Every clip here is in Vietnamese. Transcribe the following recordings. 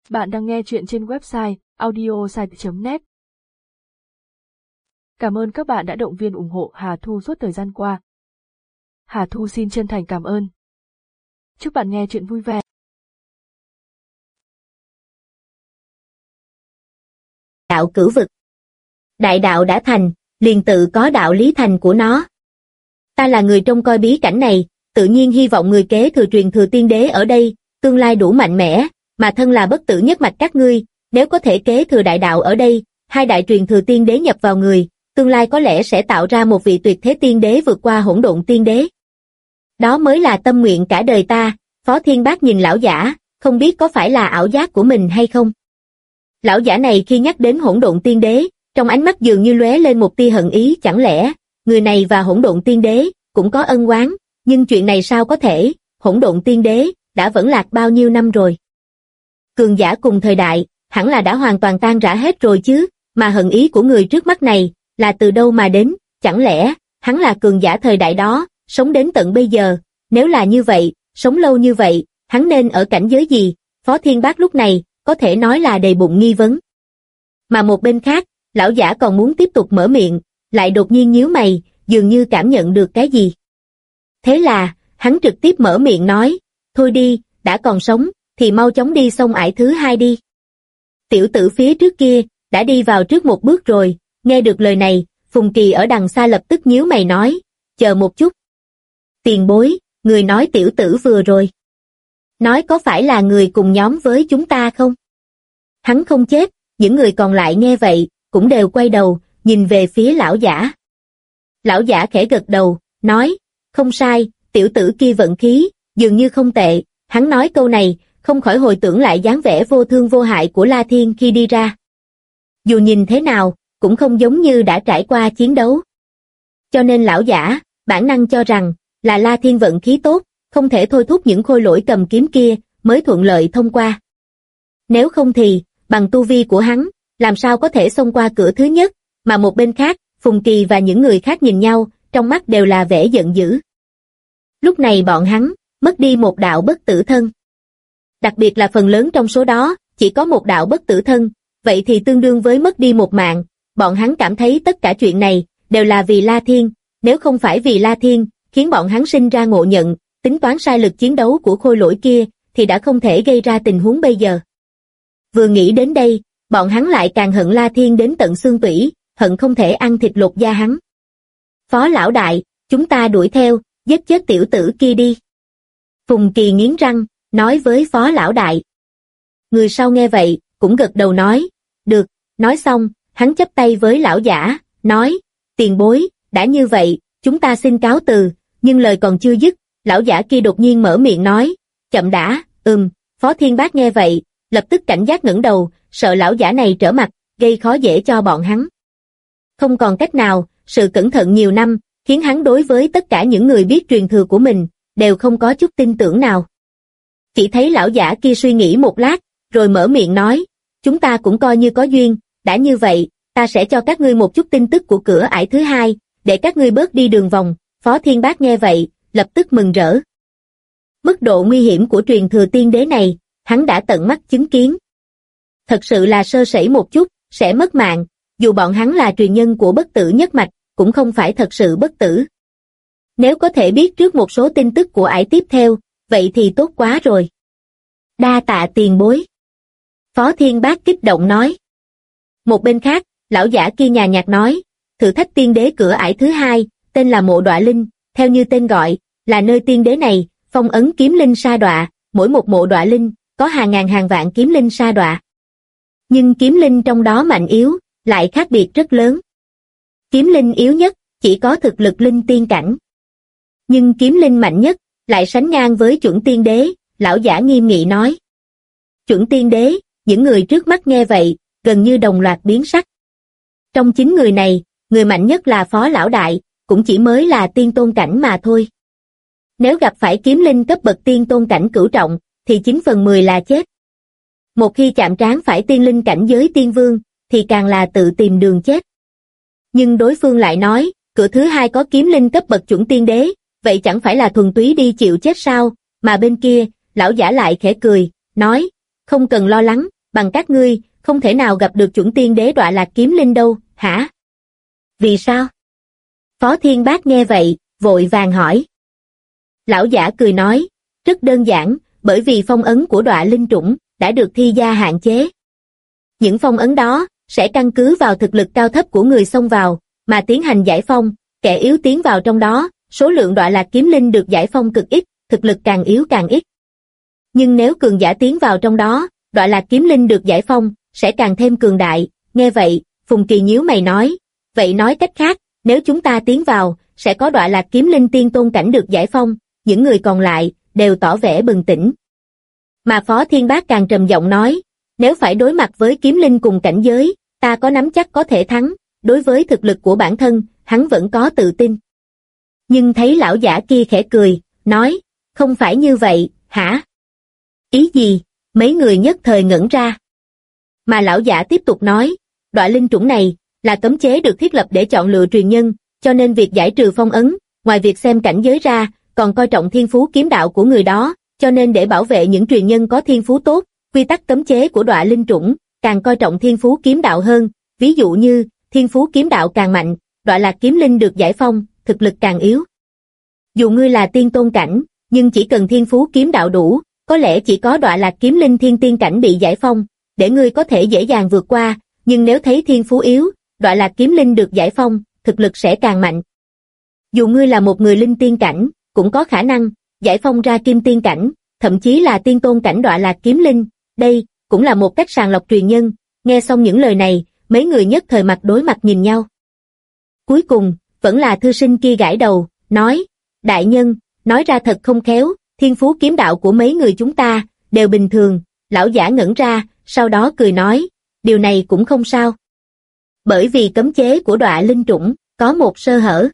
Bạn đang nghe chuyện trên website audiosite.net. Cảm ơn các bạn đã động viên ủng hộ Hà Thu suốt thời gian qua. Hà Thu xin chân thành cảm ơn. Chúc bạn nghe chuyện vui vẻ. Đạo cửu vực. Đại đạo đã thành, liền tự có đạo lý thành của nó. Ta là người trông coi bí cảnh này, tự nhiên hy vọng người kế thừa truyền thừa tiên đế ở đây, tương lai đủ mạnh mẽ, mà thân là bất tử nhất mạch các ngươi, nếu có thể kế thừa đại đạo ở đây, hai đại truyền thừa tiên đế nhập vào người, tương lai có lẽ sẽ tạo ra một vị tuyệt thế tiên đế vượt qua hỗn độn tiên đế. Đó mới là tâm nguyện cả đời ta. Phó Thiên Bác nhìn lão giả, không biết có phải là ảo giác của mình hay không. Lão giả này khi nhắc đến hỗn độn tiên đế, trong ánh mắt dường như lóe lên một tia hận ý, chẳng lẽ người này và hỗn độn tiên đế cũng có ân oán, nhưng chuyện này sao có thể, hỗn độn tiên đế đã vẫn lạc bao nhiêu năm rồi. Cường giả cùng thời đại, hẳn là đã hoàn toàn tan rã hết rồi chứ, mà hận ý của người trước mắt này là từ đâu mà đến, chẳng lẽ hắn là cường giả thời đại đó, sống đến tận bây giờ, nếu là như vậy, sống lâu như vậy, hắn nên ở cảnh giới gì? Phó Thiên Bác lúc này có thể nói là đầy bụng nghi vấn. Mà một bên khác, lão giả còn muốn tiếp tục mở miệng, lại đột nhiên nhíu mày, dường như cảm nhận được cái gì. Thế là, hắn trực tiếp mở miệng nói, thôi đi, đã còn sống, thì mau chóng đi sông ải thứ hai đi. Tiểu tử phía trước kia, đã đi vào trước một bước rồi, nghe được lời này, Phùng Kỳ ở đằng xa lập tức nhíu mày nói, chờ một chút. Tiền bối, người nói tiểu tử vừa rồi. Nói có phải là người cùng nhóm với chúng ta không? Hắn không chết, những người còn lại nghe vậy, cũng đều quay đầu, nhìn về phía lão giả. Lão giả khẽ gật đầu, nói, không sai, tiểu tử kia vận khí, dường như không tệ. Hắn nói câu này, không khỏi hồi tưởng lại dáng vẻ vô thương vô hại của La Thiên khi đi ra. Dù nhìn thế nào, cũng không giống như đã trải qua chiến đấu. Cho nên lão giả, bản năng cho rằng, là La Thiên vận khí tốt, không thể thôi thúc những khôi lỗi cầm kiếm kia, mới thuận lợi thông qua. Nếu không thì, bằng tu vi của hắn, làm sao có thể xông qua cửa thứ nhất, mà một bên khác, Phùng Kỳ và những người khác nhìn nhau, trong mắt đều là vẻ giận dữ. Lúc này bọn hắn, mất đi một đạo bất tử thân. Đặc biệt là phần lớn trong số đó, chỉ có một đạo bất tử thân, vậy thì tương đương với mất đi một mạng. Bọn hắn cảm thấy tất cả chuyện này, đều là vì La Thiên, nếu không phải vì La Thiên, khiến bọn hắn sinh ra ngộ nhận, tính toán sai lực chiến đấu của khôi lỗi kia, thì đã không thể gây ra tình huống bây giờ. Vừa nghĩ đến đây, bọn hắn lại càng hận La Thiên đến tận xương tủy, hận không thể ăn thịt lột da hắn. Phó lão đại, chúng ta đuổi theo, giết chết tiểu tử kia đi. Phùng Kỳ nghiến răng, nói với phó lão đại. Người sau nghe vậy, cũng gật đầu nói, được, nói xong, hắn chắp tay với lão giả, nói, tiền bối, đã như vậy, chúng ta xin cáo từ, nhưng lời còn chưa dứt, lão giả kia đột nhiên mở miệng nói, chậm đã, Phó Thiên Bác nghe vậy, lập tức cảnh giác ngẩng đầu, sợ lão giả này trở mặt, gây khó dễ cho bọn hắn. Không còn cách nào, sự cẩn thận nhiều năm, khiến hắn đối với tất cả những người biết truyền thừa của mình, đều không có chút tin tưởng nào. Chỉ thấy lão giả kia suy nghĩ một lát, rồi mở miệng nói, chúng ta cũng coi như có duyên, đã như vậy, ta sẽ cho các ngươi một chút tin tức của cửa ải thứ hai, để các ngươi bớt đi đường vòng. Phó Thiên Bác nghe vậy, lập tức mừng rỡ. Mức độ nguy hiểm của truyền thừa tiên đế này, hắn đã tận mắt chứng kiến. Thật sự là sơ sẩy một chút, sẽ mất mạng, dù bọn hắn là truyền nhân của bất tử nhất mạch, cũng không phải thật sự bất tử. Nếu có thể biết trước một số tin tức của ải tiếp theo, vậy thì tốt quá rồi. Đa tạ tiền bối. Phó Thiên Bác kích động nói. Một bên khác, lão giả kia nhàn nhạt nói, thử thách tiên đế cửa ải thứ hai, tên là Mộ Đọa Linh, theo như tên gọi, là nơi tiên đế này, phong ấn kiếm linh sa đọa, mỗi một mộ đọa linh, có hàng ngàn hàng vạn kiếm linh sa đọa. Nhưng kiếm linh trong đó mạnh yếu, lại khác biệt rất lớn. Kiếm linh yếu nhất, chỉ có thực lực linh tiên cảnh. Nhưng kiếm linh mạnh nhất, lại sánh ngang với chuẩn tiên đế, lão giả nghiêm nghị nói. Chuẩn tiên đế, những người trước mắt nghe vậy, gần như đồng loạt biến sắc. Trong 9 người này, người mạnh nhất là phó lão đại, cũng chỉ mới là tiên tôn cảnh mà thôi. Nếu gặp phải kiếm linh cấp bậc tiên tôn cảnh cửu trọng, thì 9/10 là chết. Một khi chạm trán phải tiên linh cảnh giới tiên vương, thì càng là tự tìm đường chết. Nhưng đối phương lại nói, cửa thứ hai có kiếm linh cấp bậc chuẩn tiên đế, vậy chẳng phải là thuần túy đi chịu chết sao? Mà bên kia, lão giả lại khẽ cười, nói, không cần lo lắng, bằng các ngươi, không thể nào gặp được chuẩn tiên đế Đọa Lạc Kiếm Linh đâu, hả? Vì sao? Phó Thiên Bác nghe vậy, vội vàng hỏi. Lão giả cười nói, rất đơn giản, bởi vì phong ấn của Đọa Linh Trũng đã được thi gia hạn chế. Những phong ấn đó sẽ căn cứ vào thực lực cao thấp của người xông vào mà tiến hành giải phong, kẻ yếu tiến vào trong đó, số lượng Đọa Lạc Kiếm Linh được giải phong cực ít, thực lực càng yếu càng ít. Nhưng nếu cường giả tiến vào trong đó, Đọa Lạc Kiếm Linh được giải phong sẽ càng thêm cường đại. Nghe vậy, Phùng Kỳ nhíu mày nói, vậy nói cách khác, nếu chúng ta tiến vào, sẽ có Đọa Lạc Kiếm Linh tiên tôn cảnh được giải phong, những người còn lại đều tỏ vẻ bừng tỉnh. Mà Phó Thiên Bác càng trầm giọng nói, nếu phải đối mặt với kiếm linh cùng cảnh giới, ta có nắm chắc có thể thắng, đối với thực lực của bản thân, hắn vẫn có tự tin. Nhưng thấy lão giả kia khẽ cười, nói, không phải như vậy, hả? Ý gì? Mấy người nhất thời ngẩn ra. Mà lão giả tiếp tục nói, Đọa Linh Trũng này là cấm chế được thiết lập để chọn lựa truyền nhân, cho nên việc giải trừ phong ấn, ngoài việc xem cảnh giới ra, còn coi trọng thiên phú kiếm đạo của người đó, cho nên để bảo vệ những truyền nhân có thiên phú tốt, quy tắc cấm chế của Đọa Linh Trũng càng coi trọng thiên phú kiếm đạo hơn, ví dụ như thiên phú kiếm đạo càng mạnh, Đọa Lạc Kiếm Linh được giải phong, thực lực càng yếu. Dù ngươi là tiên tôn cảnh, nhưng chỉ cần thiên phú kiếm đạo đủ, có lẽ chỉ có Đọa Lạc Kiếm Linh thiên tiên cảnh bị giải phong, để ngươi có thể dễ dàng vượt qua, nhưng nếu thấy thiên phú yếu, Đọa Lạc Kiếm Linh được giải phong, thực lực sẽ càng mạnh. Dù ngươi là một người linh tiên cảnh, cũng có khả năng giải phong ra kim tiên cảnh, thậm chí là tiên tôn cảnh Đọa Lạc Kiếm Linh, đây cũng là một cách sàng lọc truyền nhân. Nghe xong những lời này, mấy người nhất thời mặt đối mặt nhìn nhau. Cuối cùng, vẫn là thư sinh kia gãi đầu, nói, đại nhân, nói ra thật không khéo, thiên phú kiếm đạo của mấy người chúng ta đều bình thường. Lão giả ngẩn ra, sau đó cười nói, điều này cũng không sao. Bởi vì cấm chế của Đọa Linh Trũng có một sơ hở.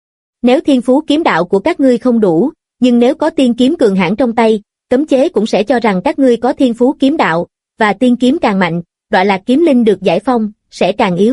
Nếu thiên phú kiếm đạo của các ngươi không đủ, nhưng nếu có tiên kiếm cường hãn trong tay, cấm chế cũng sẽ cho rằng các ngươi có thiên phú kiếm đạo, và tiên kiếm càng mạnh, Đọa Lạc Kiếm Linh được giải phong, sẽ càng yếu.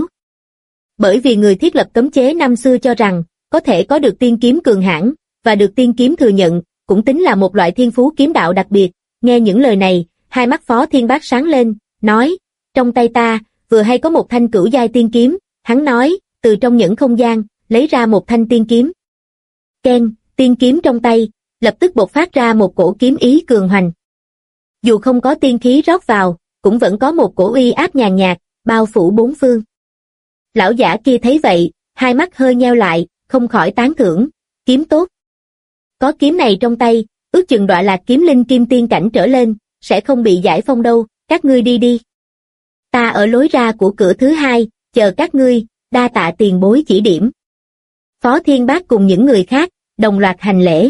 Bởi vì người thiết lập cấm chế năm xưa cho rằng, có thể có được tiên kiếm cường hãn, và được tiên kiếm thừa nhận, cũng tính là một loại thiên phú kiếm đạo đặc biệt. Nghe những lời này, hai mắt Phó Thiên Bác sáng lên, nói, trong tay ta, vừa hay có một thanh cửu giai tiên kiếm, hắn nói, từ trong những không gian, lấy ra một thanh tiên kiếm. Keng, tiên kiếm trong tay, lập tức bộc phát ra một cổ kiếm ý cường hoành. Dù không có tiên khí rót vào, cũng vẫn có một cổ uy áp nhàn nhạt, bao phủ bốn phương. Lão giả kia thấy vậy, hai mắt hơi nheo lại, không khỏi tán thưởng, kiếm tốt. Có kiếm này trong tay, ước chừng Đọa Lạc Kiếm Linh kim tiên cảnh trở lên, sẽ không bị giải phong đâu, các ngươi đi đi. Ta ở lối ra của cửa thứ hai, chờ các ngươi, đa tạ tiền bối chỉ điểm. Phó Thiên Bác cùng những người khác, đồng loạt hành lễ.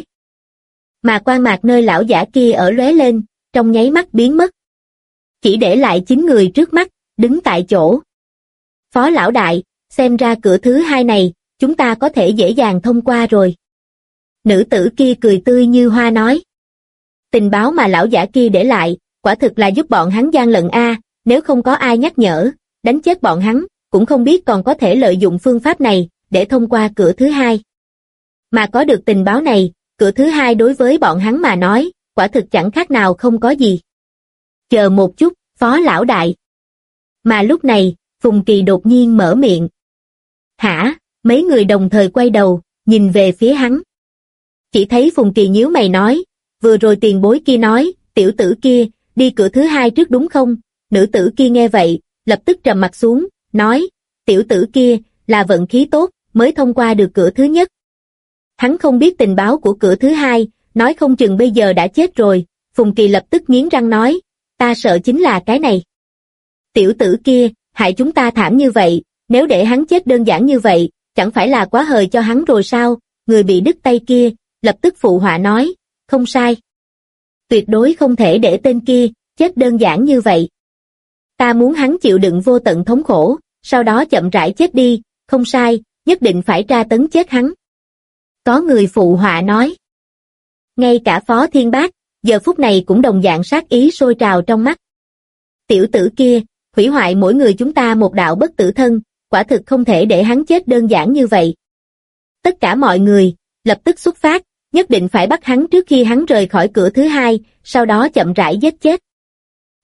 Mà quang mạc nơi lão giả kia ở lóe lên, trong nháy mắt biến mất. Chỉ để lại 9 người trước mắt, đứng tại chỗ. Phó lão đại, xem ra cửa thứ hai này, chúng ta có thể dễ dàng thông qua rồi. Nữ tử kia cười tươi như hoa nói. Tình báo mà lão giả kia để lại, quả thực là giúp bọn hắn gian lận a, nếu không có ai nhắc nhở, đánh chết bọn hắn, cũng không biết còn có thể lợi dụng phương pháp này, để thông qua cửa thứ hai. Mà có được tình báo này, cửa thứ hai đối với bọn hắn mà nói, quả thực chẳng khác nào không có gì. Chờ một chút, Phó lão đại. Mà lúc này, Phùng Kỳ đột nhiên mở miệng. Hả? Mấy người đồng thời quay đầu, nhìn về phía hắn. Chỉ thấy Phùng Kỳ nhíu mày nói, vừa rồi tiền bối kia nói, tiểu tử kia, đi cửa thứ hai trước đúng không? Nữ tử kia nghe vậy, lập tức trầm mặt xuống, nói, tiểu tử kia, là vận khí tốt, mới thông qua được cửa thứ nhất. Hắn không biết tình báo của cửa thứ hai, nói không chừng bây giờ đã chết rồi. Phùng Kỳ lập tức nghiến răng nói, ta sợ chính là cái này. Tiểu tử kia, hại chúng ta thảm như vậy, nếu để hắn chết đơn giản như vậy, chẳng phải là quá hời cho hắn rồi sao? Người bị đứt tay kia, lập tức phụ họa nói, không sai. Tuyệt đối không thể để tên kia, chết đơn giản như vậy. Ta muốn hắn chịu đựng vô tận thống khổ, sau đó chậm rãi chết đi, không sai, nhất định phải tra tấn chết hắn. Có người phụ họa nói. Ngay cả Phó Thiên Bác, giờ phút này cũng đồng dạng sát ý sôi trào trong mắt. Tiểu tử kia, hủy hoại mỗi người chúng ta một đạo bất tử thân, quả thực không thể để hắn chết đơn giản như vậy. Tất cả mọi người, lập tức xuất phát, nhất định phải bắt hắn trước khi hắn rời khỏi cửa thứ hai, sau đó chậm rãi giết chết.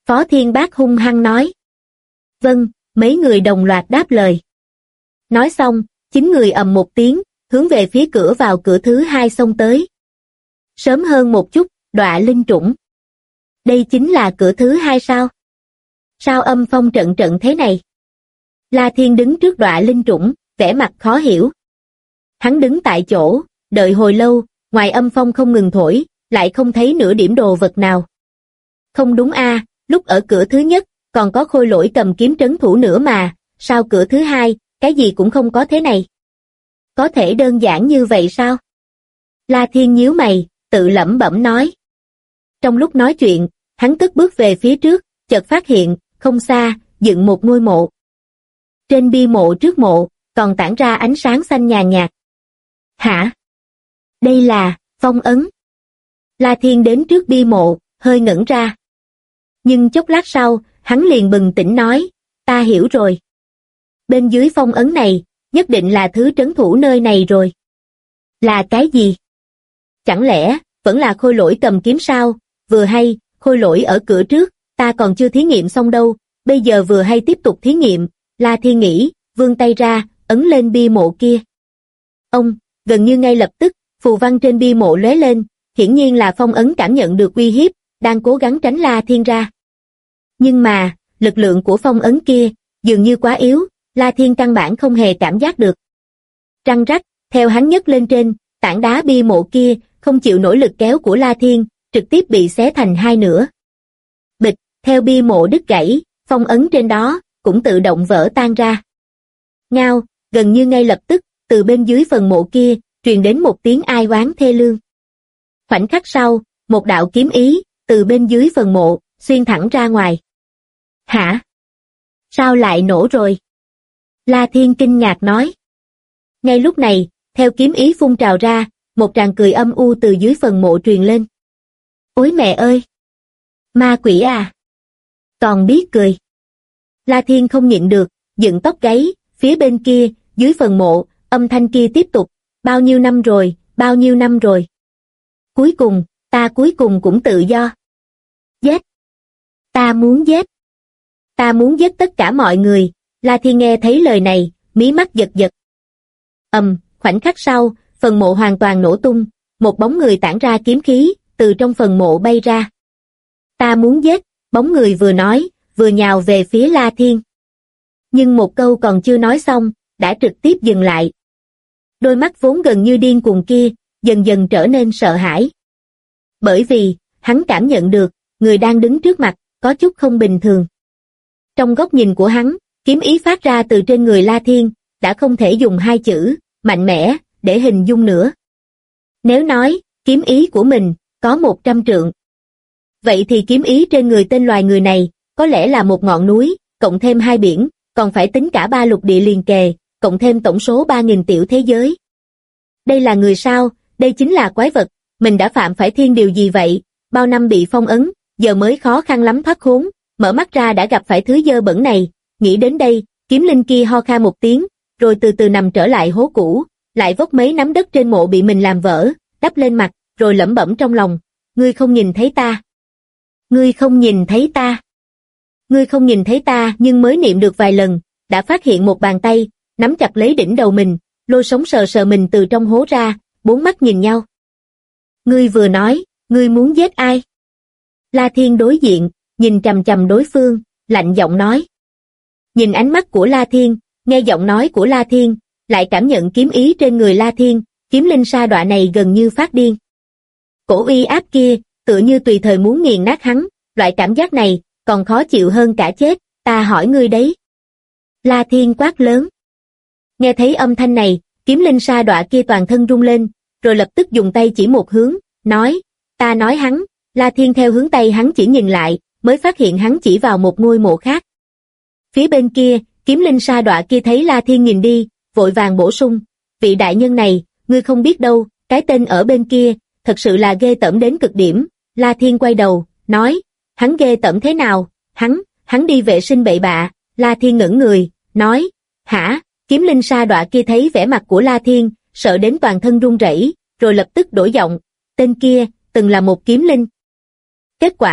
Phó Thiên Bác hung hăng nói. Vâng, mấy người đồng loạt đáp lời. Nói xong, 9 người ầm một tiếng, hướng về phía cửa vào cửa thứ 2 xông tới. Sớm hơn một chút, đọa linh trũng. Đây chính là cửa thứ 2 sao? Sao âm phong trận trận thế này? La Thiên đứng trước đọa linh trũng, vẻ mặt khó hiểu. Hắn đứng tại chỗ, đợi hồi lâu, ngoài âm phong không ngừng thổi, lại không thấy nửa điểm đồ vật nào. Không đúng a, lúc ở cửa thứ nhất, còn có Khôi Lỗi cầm kiếm trấn thủ nữa mà, sao cửa thứ 2, cái gì cũng không có thế này? Có thể đơn giản như vậy sao? La Thiên nhíu mày, tự lẩm bẩm nói. Trong lúc nói chuyện, hắn cất bước về phía trước, chợt phát hiện, không xa, dựng một ngôi mộ. Trên bia mộ trước mộ, còn tản ra ánh sáng xanh nhàn nhạt. Hả? Đây là phong ấn. La Thiên đến trước bia mộ, hơi ngẩn ra. Nhưng chốc lát sau, hắn liền bừng tỉnh nói, ta hiểu rồi. Bên dưới phong ấn này, nhất định là thứ trấn thủ nơi này rồi. Là cái gì? Chẳng lẽ, vẫn là Khôi Lỗi cầm kiếm sao? Vừa hay, Khôi Lỗi ở cửa trước, ta còn chưa thí nghiệm xong đâu, bây giờ vừa hay tiếp tục thí nghiệm. La Thiên nghĩ, vươn tay ra, ấn lên bia mộ kia. Ông, gần như ngay lập tức, phù văn trên bia mộ lóe lên, hiển nhiên là phong ấn cảm nhận được uy hiếp, đang cố gắng tránh La Thiên ra. Nhưng mà, lực lượng của phong ấn kia, dường như quá yếu, La Thiên căn bản không hề cảm giác được. Răng rắc, theo hắn nhấc lên trên, tảng đá bia mộ kia, không chịu nổi lực kéo của La Thiên, trực tiếp bị xé thành hai nửa. Bịch, theo bia mộ đứt gãy, phong ấn trên đó, cũng tự động vỡ tan ra. Ngao, gần như ngay lập tức, từ bên dưới phần mộ kia, truyền đến một tiếng ai oán thê lương. Khoảnh khắc sau, một đạo kiếm ý, từ bên dưới phần mộ, xuyên thẳng ra ngoài. Hả? Sao lại nổ rồi? La Thiên kinh ngạc nói. Ngay lúc này, theo kiếm ý phun trào ra, một tràng cười âm u từ dưới phần mộ truyền lên. Ôi mẹ ơi! Ma quỷ à! Còn biết cười. La Thiên không nhịn được, dựng tóc gáy, phía bên kia, dưới phần mộ, âm thanh kia tiếp tục, bao nhiêu năm rồi, bao nhiêu năm rồi. Cuối cùng cũng tự do. Giết! Ta muốn giết! Ta muốn giết tất cả mọi người. La Thiên nghe thấy lời này, mí mắt giật giật. Khoảnh khắc sau, phần mộ hoàn toàn nổ tung, một bóng người tản ra kiếm khí, từ trong phần mộ bay ra. Ta muốn giết, bóng người vừa nói, vừa nhào về phía La Thiên. Nhưng một câu còn chưa nói xong, đã trực tiếp dừng lại. Đôi mắt vốn gần như điên cuồng kia, dần dần trở nên sợ hãi. Bởi vì, hắn cảm nhận được, người đang đứng trước mặt, có chút không bình thường. Trong góc nhìn của hắn, kiếm ý phát ra từ trên người La Thiên, đã không thể dùng hai chữ, mạnh mẽ, để hình dung nữa. Nếu nói, kiếm ý của mình, có 100 trượng. Vậy thì kiếm ý trên người tên loài người này, có lẽ là một ngọn núi, cộng thêm hai biển, còn phải tính cả 3 lục địa liền kề, cộng thêm tổng số 3.000 tiểu thế giới. Đây là người sao? Đây chính là quái vật, mình đã phạm phải thiên điều gì vậy? Bao năm bị phong ấn, giờ mới khó khăn lắm thoát khốn, mở mắt ra đã gặp phải thứ dơ bẩn này. Nghĩ đến đây, kiếm linh kia ho kha một tiếng, rồi từ từ nằm trở lại hố cũ, lại vốc mấy nắm đất trên mộ bị mình làm vỡ, đắp lên mặt, rồi lẩm bẩm trong lòng, ngươi không nhìn thấy ta. Ngươi không nhìn thấy ta. Ngươi không nhìn thấy ta, nhưng mới niệm được vài lần, đã phát hiện một bàn tay, nắm chặt lấy đỉnh đầu mình, lôi sống sờ sờ mình từ trong hố ra, bốn mắt nhìn nhau. Ngươi vừa nói, ngươi muốn giết ai? La Thiên đối diện, nhìn chằm chằm đối phương, lạnh giọng nói. Nhìn ánh mắt của La Thiên, nghe giọng nói của La Thiên, lại cảm nhận kiếm ý trên người La Thiên, kiếm linh sa đọa này gần như phát điên. Cổ uy áp kia, tựa như tùy thời muốn nghiền nát hắn, loại cảm giác này, còn khó chịu hơn cả chết, ta hỏi ngươi đấy. La Thiên quát lớn. Nghe thấy âm thanh này, kiếm linh sa đọa kia toàn thân rung lên, rồi lập tức dùng tay chỉ một hướng, nói, ta nói hắn. La Thiên theo hướng tay hắn chỉ nhìn lại, mới phát hiện hắn chỉ vào một ngôi mộ khác. Phía bên kia, kiếm linh sa đọa kia thấy La Thiên nhìn đi, vội vàng bổ sung, vị đại nhân này, ngươi không biết đâu, cái tên ở bên kia, thật sự là ghê tởm đến cực điểm. La Thiên quay đầu, nói, hắn ghê tởm thế nào? Hắn đi vệ sinh bậy bạ. La Thiên ngẩng người, nói, hả? Kiếm linh sa đọa kia thấy vẻ mặt của La Thiên, sợ đến toàn thân run rẩy, rồi lập tức đổi giọng, tên kia, từng là một kiếm linh. Kết quả,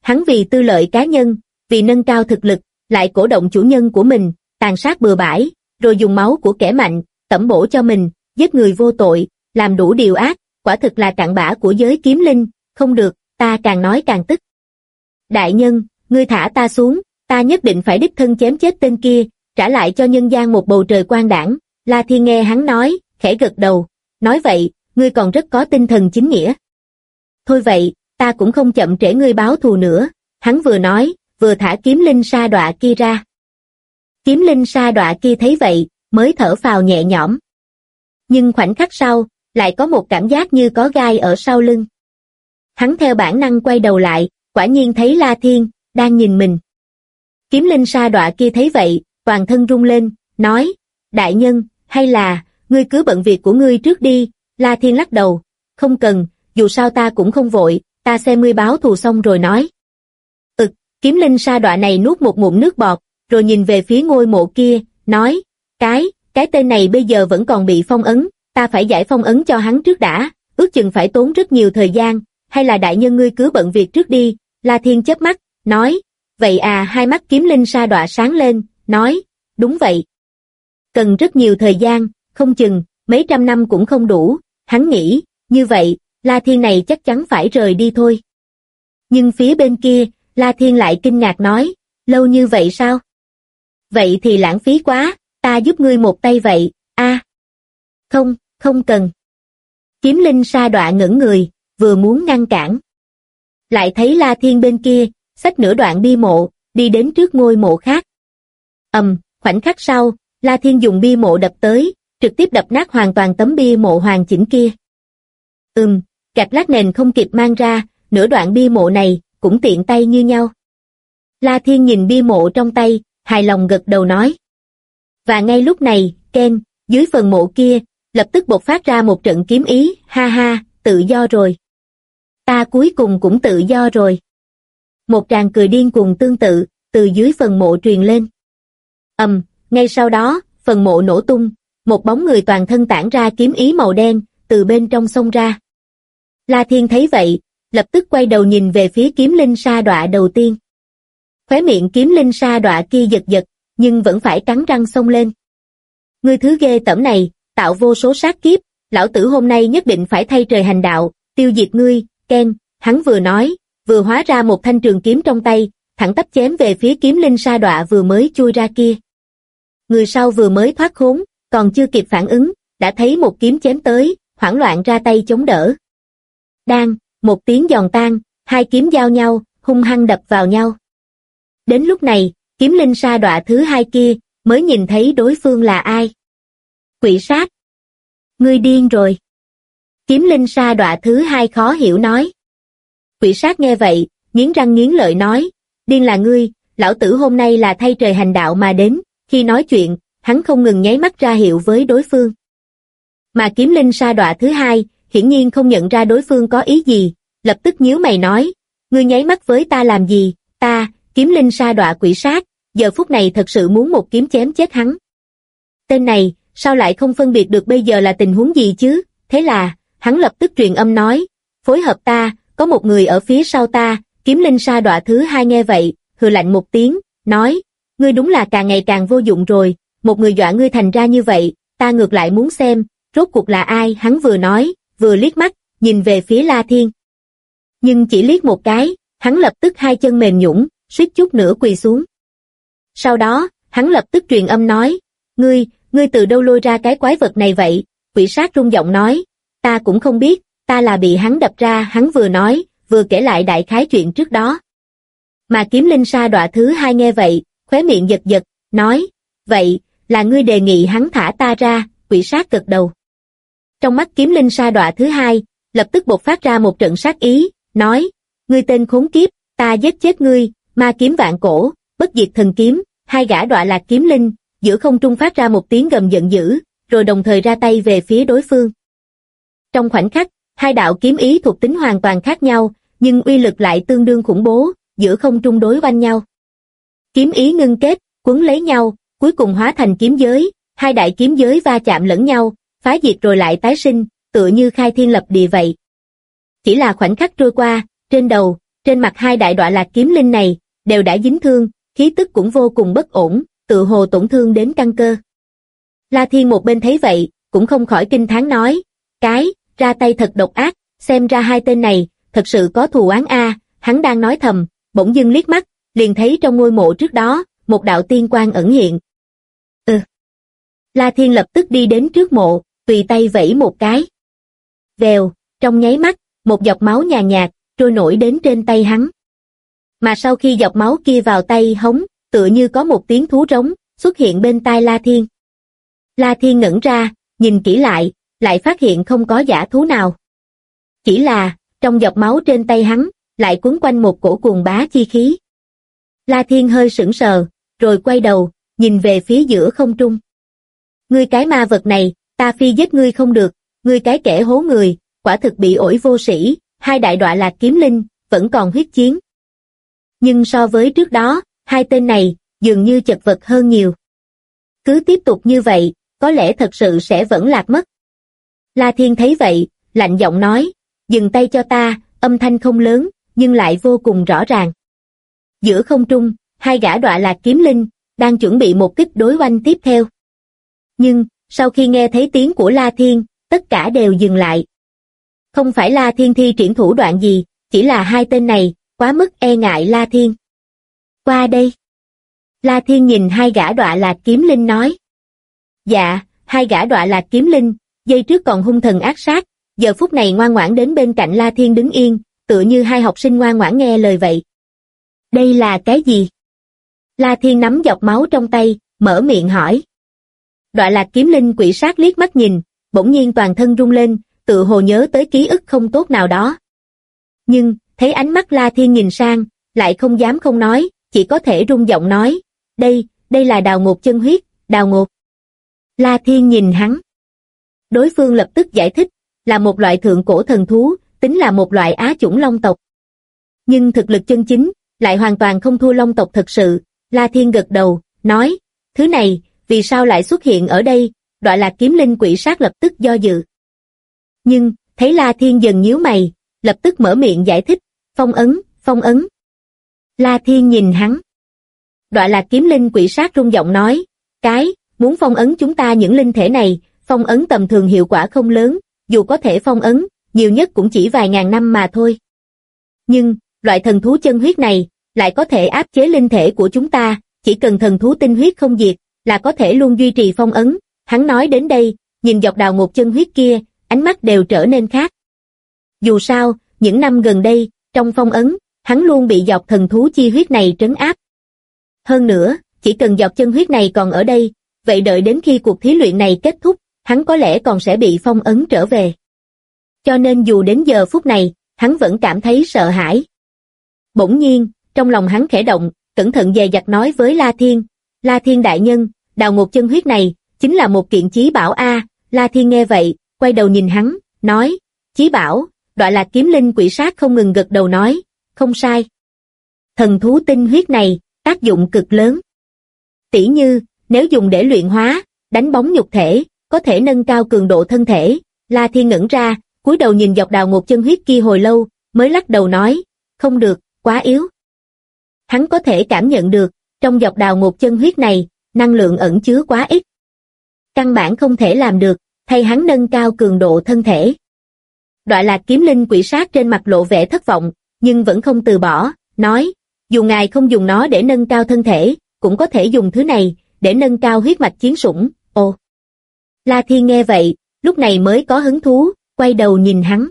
hắn vì tư lợi cá nhân, vì nâng cao thực lực, lại cổ động chủ nhân của mình, tàn sát bừa bãi, rồi dùng máu của kẻ mạnh, tẩm bổ cho mình, giết người vô tội, làm đủ điều ác, quả thực là cặn bã của giới kiếm linh, không được, ta càng nói càng tức. Đại nhân, ngươi thả ta xuống, ta nhất định phải đích thân chém chết tên kia, trả lại cho nhân gian một bầu trời quang đãng. La Thiên nghe hắn nói, khẽ gật đầu, nói vậy, ngươi còn rất có tinh thần chính nghĩa. Thôi vậy, ta cũng không chậm trễ ngươi báo thù nữa, hắn vừa nói, vừa thả kiếm linh sa đọa kia ra. Kiếm linh sa đọa kia thấy vậy, mới thở phào nhẹ nhõm. Nhưng khoảnh khắc sau, lại có một cảm giác như có gai ở sau lưng. Hắn theo bản năng quay đầu lại, quả nhiên thấy La Thiên, đang nhìn mình. Kiếm linh sa đọa kia thấy vậy, toàn thân rung lên, nói, đại nhân, hay là, ngươi cứ bận việc của ngươi trước đi. La Thiên lắc đầu, không cần, dù sao ta cũng không vội, ta xem ngươi báo thù xong rồi nói. Kiếm linh sa đọa này nuốt một ngụm nước bọt, rồi nhìn về phía ngôi mộ kia, nói, cái tên này bây giờ vẫn còn bị phong ấn, ta phải giải phong ấn cho hắn trước đã, ước chừng phải tốn rất nhiều thời gian, hay là đại nhân ngươi cứ bận việc trước đi. La Thiên chớp mắt, nói, vậy à. Hai mắt kiếm linh sa đọa sáng lên, nói, đúng vậy. Cần rất nhiều thời gian, không chừng, mấy trăm năm cũng không đủ, hắn nghĩ, như vậy, La Thiên này chắc chắn phải rời đi thôi. Nhưng phía bên kia, La Thiên lại kinh ngạc nói, lâu như vậy sao? Vậy thì lãng phí quá, ta giúp ngươi một tay vậy, Không, không cần. Kiếm linh sa đọa ngẩn người, vừa muốn ngăn cản. Lại thấy La Thiên bên kia, xách nửa đoạn bia mộ, đi đến trước ngôi mộ khác. Khoảnh khắc sau, La Thiên dùng bia mộ đập tới, trực tiếp đập nát hoàn toàn tấm bia mộ hoàn chỉnh kia. Gạch lát nền không kịp mang ra, nửa đoạn bia mộ này, cũng tiện tay như nhau. La Thiên nhìn bia mộ trong tay, hài lòng gật đầu nói. Và ngay lúc này, Ken, dưới phần mộ kia, lập tức bộc phát ra một trận kiếm ý, ha ha, tự do rồi. Ta cuối cùng cũng tự do rồi. Một tràng cười điên cuồng tương tự, từ dưới phần mộ truyền lên. Ngay sau đó, phần mộ nổ tung, một bóng người toàn thân tản ra kiếm ý màu đen, từ bên trong xông ra. La Thiên thấy vậy, lập tức quay đầu nhìn về phía kiếm linh sa đọa đầu tiên. Khóe miệng kiếm linh sa đọa kia giật giật, nhưng vẫn phải cắn răng xông lên. Ngươi thứ ghê tởm này, tạo vô số sát kiếp, lão tử hôm nay nhất định phải thay trời hành đạo, tiêu diệt ngươi. Ken, hắn vừa nói, vừa hóa ra một thanh trường kiếm trong tay, thẳng tắp chém về phía kiếm linh sa đọa vừa mới chui ra kia. Người sau vừa mới thoát khốn, còn chưa kịp phản ứng, đã thấy một kiếm chém tới, hoảng loạn ra tay chống đỡ. Đang, một tiếng giòn tan, hai kiếm giao nhau, hung hăng đập vào nhau. Đến lúc này, kiếm linh sa đọa thứ hai kia, mới nhìn thấy đối phương là ai. Quỷ sát. Ngươi điên rồi. Kiếm linh sa đọa thứ hai khó hiểu nói. Quỷ sát nghe vậy, nghiến răng nghiến lợi nói, điên là ngươi, lão tử hôm nay là thay trời hành đạo mà đến. Khi nói chuyện, hắn không ngừng nháy mắt ra hiệu với đối phương. Mà kiếm linh sa đọa thứ hai, hiển nhiên không nhận ra đối phương có ý gì, lập tức nhíu mày nói, ngươi nháy mắt với ta làm gì? Ta, kiếm linh sa đọa quỷ sát, giờ phút này thật sự muốn một kiếm chém chết hắn. Tên này, sao lại không phân biệt được bây giờ là tình huống gì chứ? Thế là, hắn lập tức truyền âm nói, phối hợp ta, có một người ở phía sau ta. Kiếm linh sa đọa thứ hai nghe vậy, hừ lạnh một tiếng, nói, ngươi đúng là càng ngày càng vô dụng rồi, một người dọa ngươi thành ra như vậy, ta ngược lại muốn xem, rốt cuộc là ai. Hắn vừa nói, vừa liếc mắt, nhìn về phía La Thiên. Nhưng chỉ liếc một cái, hắn lập tức hai chân mềm nhũn, suýt chút nữa quỳ xuống. Sau đó, hắn lập tức truyền âm nói, ngươi từ đâu lôi ra cái quái vật này vậy? Quỷ sát rung giọng nói, ta cũng không biết, ta là bị hắn đập ra. Hắn vừa nói, vừa kể lại đại khái chuyện trước đó. Mà kiếm linh sa đọa thứ hai nghe vậy, khóe miệng giật giật, nói, vậy, là ngươi đề nghị hắn thả ta ra? Quỷ sát gật đầu. Trong mắt kiếm linh sa đọa thứ hai, lập tức bộc phát ra một trận sát ý, nói, ngươi tên khốn kiếp, ta giết chết ngươi. Ma kiếm vạn cổ, bất diệt thần kiếm, hai gã đọa lạc kiếm linh, giữa không trung phát ra một tiếng gầm giận dữ, rồi đồng thời ra tay về phía đối phương. Trong khoảnh khắc, hai đạo kiếm ý thuộc tính hoàn toàn khác nhau, nhưng uy lực lại tương đương khủng bố, giữa không trung đối oanh nhau. Kiếm ý ngưng kết, quấn lấy nhau, cuối cùng hóa thành kiếm giới, hai đại kiếm giới va chạm lẫn nhau, phá diệt rồi lại tái sinh, tựa như khai thiên lập địa vậy. Chỉ là khoảnh khắc trôi qua, trên đầu, Trên mặt hai đại đọa lạc kiếm linh này, đều đã dính thương, khí tức cũng vô cùng bất ổn, tự hồ tổn thương đến căn cơ. La Thiên một bên thấy vậy, cũng không khỏi kinh thán nói, ra tay thật độc ác, xem ra hai tên này, thật sự có thù oán a. Hắn đang nói thầm, bỗng dưng liếc mắt, liền thấy trong ngôi mộ trước đó, một đạo tiên quang ẩn hiện. La Thiên lập tức đi đến trước mộ, tùy tay vẫy một cái. Vèo, trong nháy mắt, một giọt máu nhàn nhạt, trôi nổi đến trên tay hắn. Mà sau khi giọt máu kia vào tay hống, tựa như có một tiếng thú rống, xuất hiện bên tai La Thiên. La Thiên ngẩn ra, nhìn kỹ lại phát hiện không có dã thú nào. Chỉ là, trong giọt máu trên tay hắn, lại quấn quanh một cổ cuồng bá chi khí. La Thiên hơi sững sờ, rồi quay đầu, nhìn về phía giữa không trung. Ngươi cái ma vật này, ta phi giết ngươi không được, ngươi cái kẻ hố người, quả thực bị ổi vô sĩ, hai đại đọa lạc kiếm linh, vẫn còn huyết chiến. Nhưng so với trước đó, hai tên này, dường như chật vật hơn nhiều. Cứ tiếp tục như vậy, có lẽ thật sự sẽ vẫn lạc mất. La Thiên thấy vậy, lạnh giọng nói, dừng tay cho ta, âm thanh không lớn, nhưng lại vô cùng rõ ràng. Giữa không trung, hai gã đọa lạc kiếm linh, đang chuẩn bị một kích đối oanh tiếp theo. Nhưng, sau khi nghe thấy tiếng của La Thiên, tất cả đều dừng lại. Không phải La Thiên thi triển thủ đoạn gì, chỉ là hai tên này, quá mức e ngại La Thiên. Qua đây. La Thiên nhìn hai gã đọa lạc kiếm linh nói. Dạ, hai gã đọa lạc kiếm linh, giây trước còn hung thần ác sát, giờ phút này ngoan ngoãn đến bên cạnh La Thiên đứng yên, tựa như hai học sinh ngoan ngoãn nghe lời vậy. Đây là cái gì? La Thiên nắm giọt máu trong tay, mở miệng hỏi. Đọa lạc kiếm linh quỷ sát liếc mắt nhìn, bỗng nhiên toàn thân rung lên, tự hồ nhớ tới ký ức không tốt nào đó. Nhưng, thấy ánh mắt La Thiên nhìn sang, lại không dám không nói, chỉ có thể rung giọng nói, đây là đào ngột chân huyết, đào ngột. La Thiên nhìn hắn. Đối phương lập tức giải thích, là một loại thượng cổ thần thú, tính là một loại á chủng long tộc. Nhưng thực lực chân chính, lại hoàn toàn không thua long tộc thật sự. La Thiên gật đầu, nói, thứ này, vì sao lại xuất hiện ở đây? Đọa lạc kiếm linh quỷ sát lập tức do dự. Nhưng, thấy La Thiên dần nhíu mày, lập tức mở miệng giải thích, phong ấn. La Thiên nhìn hắn. Đọa lạc kiếm linh quỷ sát rung giọng nói, muốn phong ấn chúng ta những linh thể này, phong ấn tầm thường hiệu quả không lớn, dù có thể phong ấn, nhiều nhất cũng chỉ vài ngàn năm mà thôi. Nhưng, loại thần thú chân huyết này, lại có thể áp chế linh thể của chúng ta, chỉ cần thần thú tinh huyết không diệt, là có thể luôn duy trì phong ấn. Hắn nói đến đây, nhìn dọc đào ngột chân huyết kia, ánh mắt đều trở nên khác. Dù sao, những năm gần đây, trong phong ấn, hắn luôn bị dọc thần thú chi huyết này trấn áp. Hơn nữa, chỉ cần dọc chân huyết này còn ở đây, vậy đợi đến khi cuộc thí luyện này kết thúc, hắn có lẽ còn sẽ bị phong ấn trở về. Cho nên dù đến giờ phút này, hắn vẫn cảm thấy sợ hãi. Bỗng nhiên, trong lòng hắn khẽ động, cẩn thận dè dặt nói với La Thiên đại nhân, đào ngột chân huyết này, chính là một kiện chí bảo a. La Thiên nghe vậy, quay đầu nhìn hắn, nói, chí bảo. Đọa lạc kiếm linh quỷ sát không ngừng gật đầu nói, không sai. Thần thú tinh huyết này, tác dụng cực lớn. Tỉ như, nếu dùng để luyện hóa, đánh bóng nhục thể, có thể nâng cao cường độ thân thể. La Thiên ngẩn ra, cúi đầu nhìn dọc đào ngột chân huyết kia hồi lâu, mới lắc đầu nói, không được, quá yếu. Hắn có thể cảm nhận được, trong dọc đào ngột chân huyết này, năng lượng ẩn chứa quá ít. Căn bản không thể làm được, thay hắn nâng cao cường độ thân thể. Đọa lạc kiếm linh quỷ sát trên mặt lộ vẻ thất vọng, nhưng vẫn không từ bỏ, nói, dù ngài không dùng nó để nâng cao thân thể, cũng có thể dùng thứ này, để nâng cao huyết mạch chiến sủng. Ồ! La Thiên nghe vậy, lúc này mới có hứng thú, quay đầu nhìn hắn.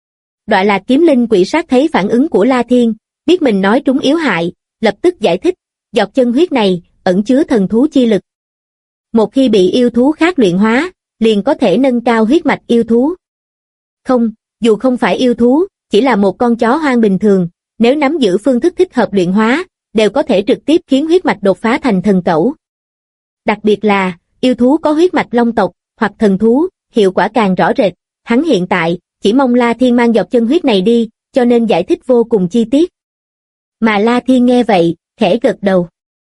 Đọa lạc kiếm linh quỷ sát thấy phản ứng của La Thiên, biết mình nói trúng yếu hại, lập tức giải thích, giọt chân huyết này, ẩn chứa thần thú chi lực. Một khi bị yêu thú khác luyện hóa, liền có thể nâng cao huyết mạch yêu thú. Không, dù không phải yêu thú, chỉ là một con chó hoang bình thường, nếu nắm giữ phương thức thích hợp luyện hóa, đều có thể trực tiếp khiến huyết mạch đột phá thành thần cẩu. Đặc biệt là, yêu thú có huyết mạch long tộc, hoặc thần thú, hiệu quả càng rõ rệt. Hắn hiện tại, chỉ mong La Thiên mang giọt chân huyết này đi, cho nên giải thích vô cùng chi tiết. Mà La Thiên nghe vậy, khẽ gật đầu.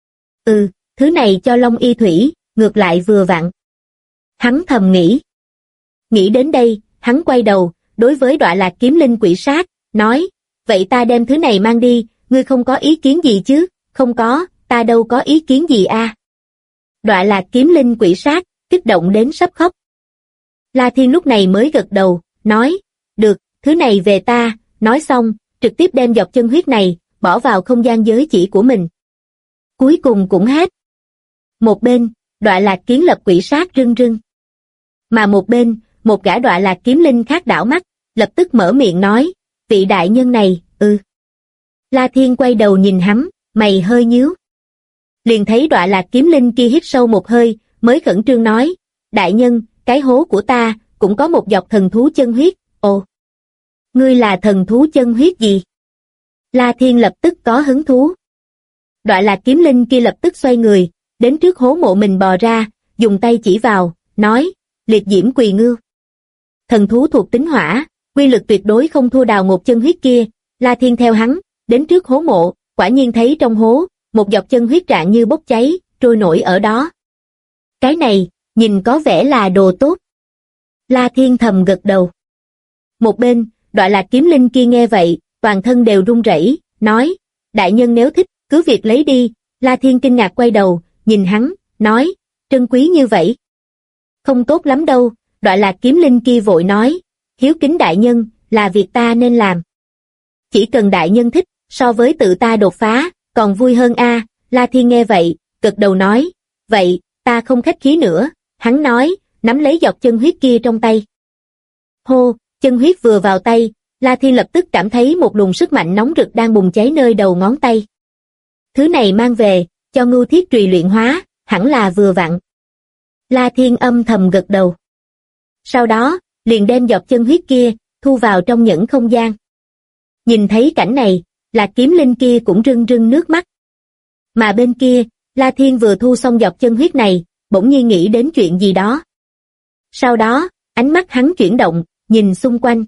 Thứ này cho Long Y Thủy, ngược lại vừa vặn. Hắn thầm nghĩ. Nghĩ đến đây, hắn quay đầu, đối với đọa lạc kiếm linh quỷ sát, nói, vậy ta đem thứ này mang đi, ngươi không có ý kiến gì chứ? Không có, ta đâu có ý kiến gì a. Đọa Lạc kiếm linh quỷ sát, kích động đến sắp khóc. La Thiên lúc này mới gật đầu, nói, được, thứ này về ta, nói xong, trực tiếp đem giọt chân huyết này, bỏ vào không gian giới chỉ của mình. Cuối cùng cũng hết. Một bên, Đọa Lạc kiến lập quỷ sát rưng rưng. Mà một bên, một gã Đọa Lạc kiếm linh khác đảo mắt, lập tức mở miệng nói, vị đại nhân này, La Thiên quay đầu nhìn hắn, mày hơi nhíu. Liền thấy Đọa Lạc kiếm linh kia hít sâu một hơi, mới khẩn trương nói, đại nhân, cái hố của ta, cũng có một giọt thần thú chân huyết, ồ. Ngươi là thần thú chân huyết gì? La Thiên lập tức có hứng thú. Đọa Lạc kiếm linh kia lập tức xoay người, đến trước hố mộ mình bò ra, dùng tay chỉ vào, nói, liệt diễm quỳ ngưu. Thần thú thuộc tính hỏa, quy lực tuyệt đối không thua Đào Ngột chân huyết kia. La Thiên theo hắn, đến trước hố mộ, quả nhiên thấy trong hố, một giọt chân huyết rạng như bốc cháy, trôi nổi ở đó. Cái này, nhìn có vẻ là đồ tốt. La Thiên thầm gật đầu. Một bên, Đọa Lạc kiếm linh kia nghe vậy, toàn thân đều run rẩy, nói, đại nhân nếu thích, cứ việc lấy đi. La Thiên kinh ngạc quay đầu, nhìn hắn, nói, trân quý như vậy. Không tốt lắm đâu, Đọa Lạc kiếm linh kia vội nói, hiếu kính đại nhân, là việc ta nên làm. Chỉ cần đại nhân thích, so với tự ta đột phá, còn vui hơn a. La Thiên nghe vậy, gật đầu nói, vậy, ta không khách khí nữa. Hắn nói, nắm lấy giọt chân huyết kia trong tay. Hô, chân huyết vừa vào tay, La Thiên lập tức cảm thấy một luồng sức mạnh nóng rực đang bùng cháy nơi đầu ngón tay. Thứ này mang về, cho Ngưu Thiết Trùy luyện hóa, hẳn là vừa vặn. La Thiên âm thầm gật đầu. Sau đó, liền đem giọt chân huyết kia, thu vào trong nhẫn không gian. Nhìn thấy cảnh này, Lạc kiếm linh kia cũng rưng rưng nước mắt. Mà bên kia, La Thiên vừa thu xong giọt chân huyết này, bỗng nhiên nghĩ đến chuyện gì đó. Sau đó, ánh mắt hắn chuyển động, nhìn xung quanh.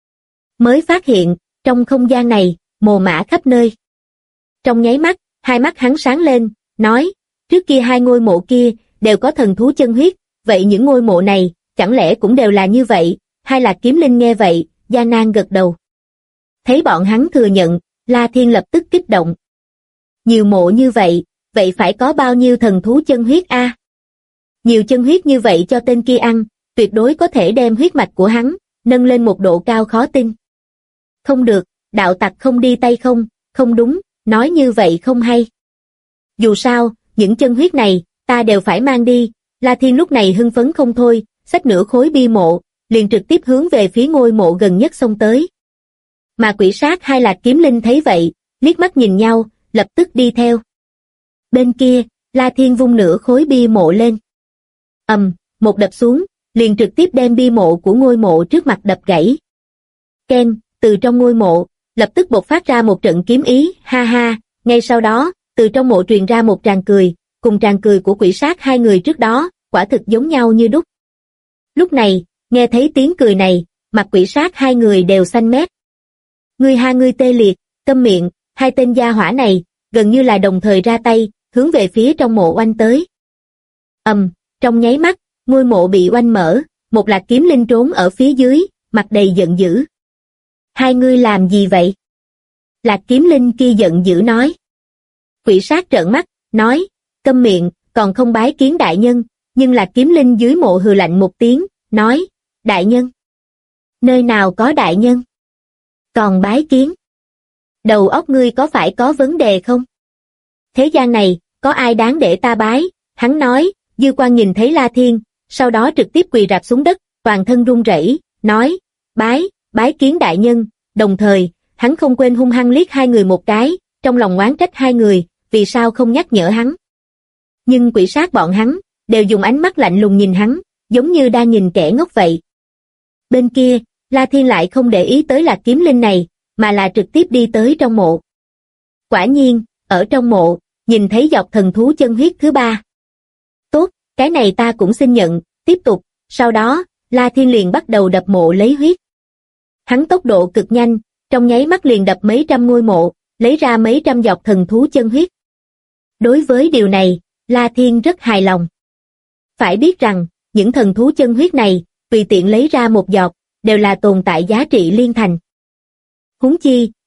Mới phát hiện, trong không gian này, mồ mả khắp nơi. Trong nháy mắt, hai mắt hắn sáng lên, nói, trước kia hai ngôi mộ kia, đều có thần thú chân huyết, vậy những ngôi mộ này, chẳng lẽ cũng đều là như vậy? Hai Lạc kiếm linh nghe vậy, gian nan gật đầu. Thấy bọn hắn thừa nhận, La Thiên lập tức kích động. Nhiều mộ như vậy phải có bao nhiêu thần thú chân huyết a? Nhiều chân huyết như vậy cho tên kia ăn, tuyệt đối có thể đem huyết mạch của hắn, nâng lên một độ cao khó tin. Không được, đạo tặc không đi tay không, không đúng, nói như vậy không hay. Dù sao, những chân huyết này, ta đều phải mang đi. La Thiên lúc này hưng phấn không thôi, xách nửa khối bia mộ, liền trực tiếp hướng về phía ngôi mộ gần nhất xông tới. Mà quỷ sát hai Lạc kiếm linh thấy vậy, liếc mắt nhìn nhau, lập tức đi theo. Bên kia, La Thiên vung nửa khối bia mộ lên. Một đập xuống, liền trực tiếp đem bia mộ của ngôi mộ trước mặt đập gãy. Keng, từ trong ngôi mộ, lập tức bộc phát ra một trận kiếm ý, ha ha, ngay sau đó, từ trong mộ truyền ra một tràng cười, cùng tràng cười của quỷ sát hai người trước đó, quả thực giống nhau như đúc. Lúc này, nghe thấy tiếng cười này, mặt quỷ sát hai người đều xanh mét. Ngươi tê liệt, câm miệng, hai tên gia hỏa này, gần như là đồng thời ra tay, hướng về phía trong mộ oanh tới. Trong nháy mắt, ngôi mộ bị oanh mở, một Lạc kiếm linh trốn ở phía dưới, mặt đầy giận dữ. Hai ngươi làm gì vậy? Lạc kiếm linh kia giận dữ nói. Quỷ sát trợn mắt, nói, câm miệng, còn không bái kiến đại nhân, nhưng Lạc kiếm linh dưới mộ hừ lạnh một tiếng, nói, đại nhân. Nơi nào có đại nhân? Còn bái kiến. Đầu óc ngươi có phải có vấn đề không? Thế gian này, có ai đáng để ta bái? Hắn nói, dư quan nhìn thấy La Thiên, sau đó trực tiếp quỳ rạp xuống đất, toàn thân run rẩy, nói, bái kiến đại nhân, đồng thời, hắn không quên hung hăng liếc hai người một cái, trong lòng oán trách hai người, vì sao không nhắc nhở hắn. Nhưng quỷ sát bọn hắn, đều dùng ánh mắt lạnh lùng nhìn hắn, giống như đang nhìn kẻ ngốc vậy. Bên kia, La Thiên lại không để ý tới Lạc kiếm linh này, mà là trực tiếp đi tới trong mộ. Quả nhiên, ở trong mộ, nhìn thấy giọt thần thú chân huyết thứ ba. Tốt, cái này ta cũng xin nhận, tiếp tục, sau đó, La Thiên liền bắt đầu đập mộ lấy huyết. Hắn tốc độ cực nhanh, trong nháy mắt liền đập mấy trăm ngôi mộ, lấy ra mấy trăm giọt thần thú chân huyết. Đối với điều này, La Thiên rất hài lòng. Phải biết rằng, những thần thú chân huyết này, tùy tiện lấy ra một giọt, đều là tồn tại giá trị liên thành. Huống chi,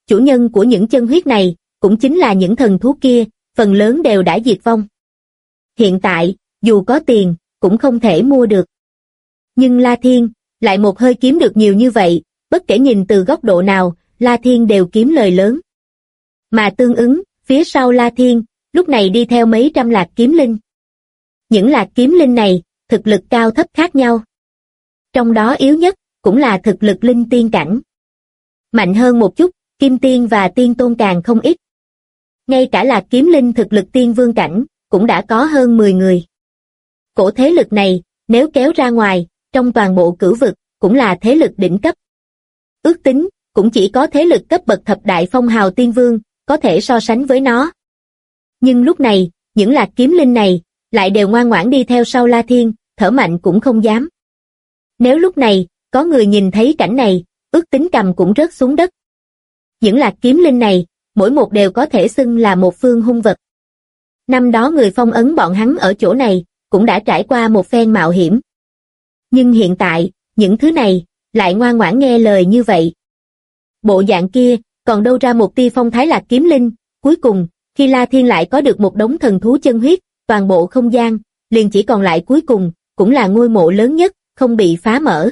chủ nhân của những chân huyết này, cũng chính là những thần thú kia, phần lớn đều đã diệt vong. Hiện tại, dù có tiền, cũng không thể mua được. Nhưng La Thiên, lại một hơi kiếm được nhiều như vậy, bất kể nhìn từ góc độ nào, La Thiên đều kiếm lời lớn. Mà tương ứng, phía sau La Thiên, lúc này đi theo mấy trăm lạc kiếm linh. Những lạc kiếm linh này, thực lực cao thấp khác nhau. Trong đó yếu nhất, cũng là thực lực linh tiên cảnh. Mạnh hơn một chút, kim tiên và tiên tôn càng không ít. Ngay cả lạc kiếm linh thực lực tiên vương cảnh, cũng đã có hơn 10 người. Cổ thế lực này, nếu kéo ra ngoài, trong toàn bộ cửu vực, cũng là thế lực đỉnh cấp. Ước tính, cũng chỉ có thế lực cấp bậc thập đại phong hào tiên vương, có thể so sánh với nó. Nhưng lúc này, những lạc kiếm linh này, lại đều ngoan ngoãn đi theo sau La Thiên, thở mạnh cũng không dám. Nếu lúc này, có người nhìn thấy cảnh này, ước tính cầm cũng rớt xuống đất. Những lạc kiếm linh này, mỗi một đều có thể xưng là một phương hung vật. Năm đó người phong ấn bọn hắn ở chỗ này, cũng đã trải qua một phen mạo hiểm. Nhưng hiện tại, những thứ này, lại ngoan ngoãn nghe lời như vậy. Bộ dạng kia, còn đâu ra một tia phong thái lạc kiếm linh, cuối cùng, khi La Thiên lại có được một đống thần thú chân huyết, toàn bộ không gian, liền chỉ còn lại cuối cùng, cũng là ngôi mộ lớn nhất, không bị phá mở.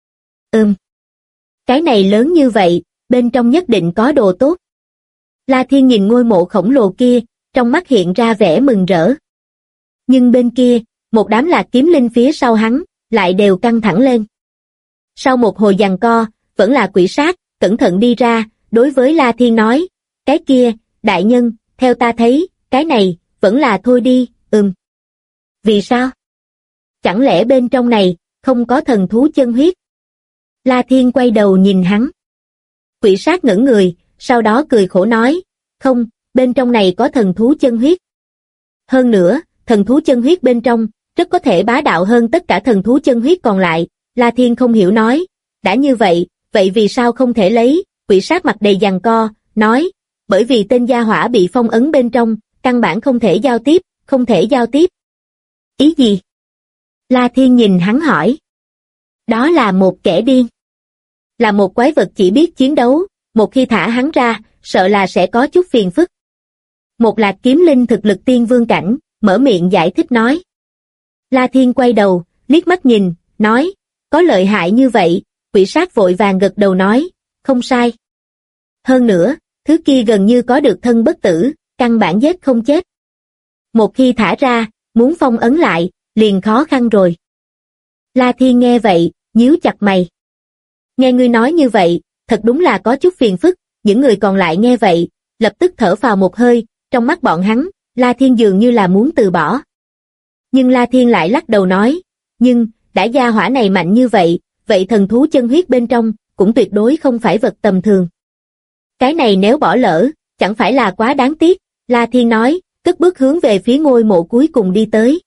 Cái này lớn như vậy, bên trong nhất định có đồ tốt. La Thiên nhìn ngôi mộ khổng lồ kia, trong mắt hiện ra vẻ mừng rỡ. Nhưng bên kia, một đám lạc kiếm linh phía sau hắn, lại đều căng thẳng lên. Sau một hồi giằng co, vẫn là quỷ sát, cẩn thận đi ra, đối với La Thiên nói, cái kia, đại nhân, theo ta thấy, cái này, vẫn là thôi đi, Vì sao? Chẳng lẽ bên trong này, không có thần thú chân huyết? La Thiên quay đầu nhìn hắn. Quỷ sát ngẩn người, sau đó cười khổ nói, không, bên trong này có thần thú chân huyết. Hơn nữa, thần thú chân huyết bên trong, rất có thể bá đạo hơn tất cả thần thú chân huyết còn lại. La Thiên không hiểu nói, đã như vậy, vậy vì sao không thể lấy? Quỷ sát mặt đầy giằng co, nói, bởi vì tên gia hỏa bị phong ấn bên trong, căn bản không thể giao tiếp, không thể giao tiếp. Ý gì? La Thiên nhìn hắn hỏi. Đó là một kẻ điên. Là một quái vật chỉ biết chiến đấu, một khi thả hắn ra, sợ là sẽ có chút phiền phức. Một lạc kiếm linh thực lực tiên vương cảnh, mở miệng giải thích nói. La Thiên quay đầu, liếc mắt nhìn, nói, có lợi hại như vậy, quỷ sát vội vàng gật đầu nói, không sai. Hơn nữa, thứ kia gần như có được thân bất tử, căn bản giết không chết. Một khi thả ra, muốn phong ấn lại, liền khó khăn rồi. La Thiên nghe vậy, nhíu chặt mày. Nghe ngươi nói như vậy, thật đúng là có chút phiền phức, những người còn lại nghe vậy, lập tức thở phào một hơi, trong mắt bọn hắn, La Thiên dường như là muốn từ bỏ. Nhưng La Thiên lại lắc đầu nói, nhưng, đã gia hỏa này mạnh như vậy, vậy thần thú chân huyết bên trong, cũng tuyệt đối không phải vật tầm thường. Cái này nếu bỏ lỡ, chẳng phải là quá đáng tiếc, La Thiên nói, cất bước hướng về phía ngôi mộ cuối cùng đi tới.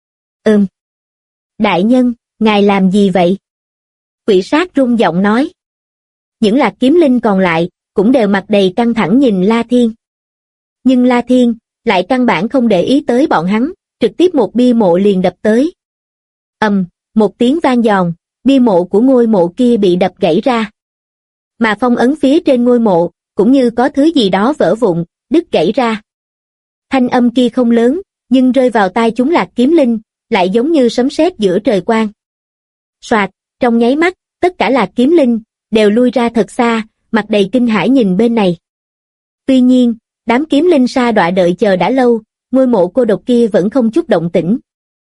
Đại nhân, ngài làm gì vậy? Quỷ sát rung giọng nói. Những lạc kiếm linh còn lại, cũng đều mặt đầy căng thẳng nhìn La Thiên. Nhưng La Thiên, lại căn bản không để ý tới bọn hắn, trực tiếp một bia mộ liền đập tới. Một tiếng vang giòn, bia mộ của ngôi mộ kia bị đập gãy ra. Mà phong ấn phía trên ngôi mộ, cũng như có thứ gì đó vỡ vụn, đứt gãy ra. Thanh âm kia không lớn, nhưng rơi vào tai chúng lạc kiếm linh, lại giống như sấm sét giữa trời quang. Soạt, trong nháy mắt, tất cả lạc kiếm linh, đều lui ra thật xa, mặt đầy kinh hãi nhìn bên này. Tuy nhiên, đám kiếm linh sa đọa đợi chờ đã lâu, ngôi mộ cô độc kia vẫn không chút động tĩnh.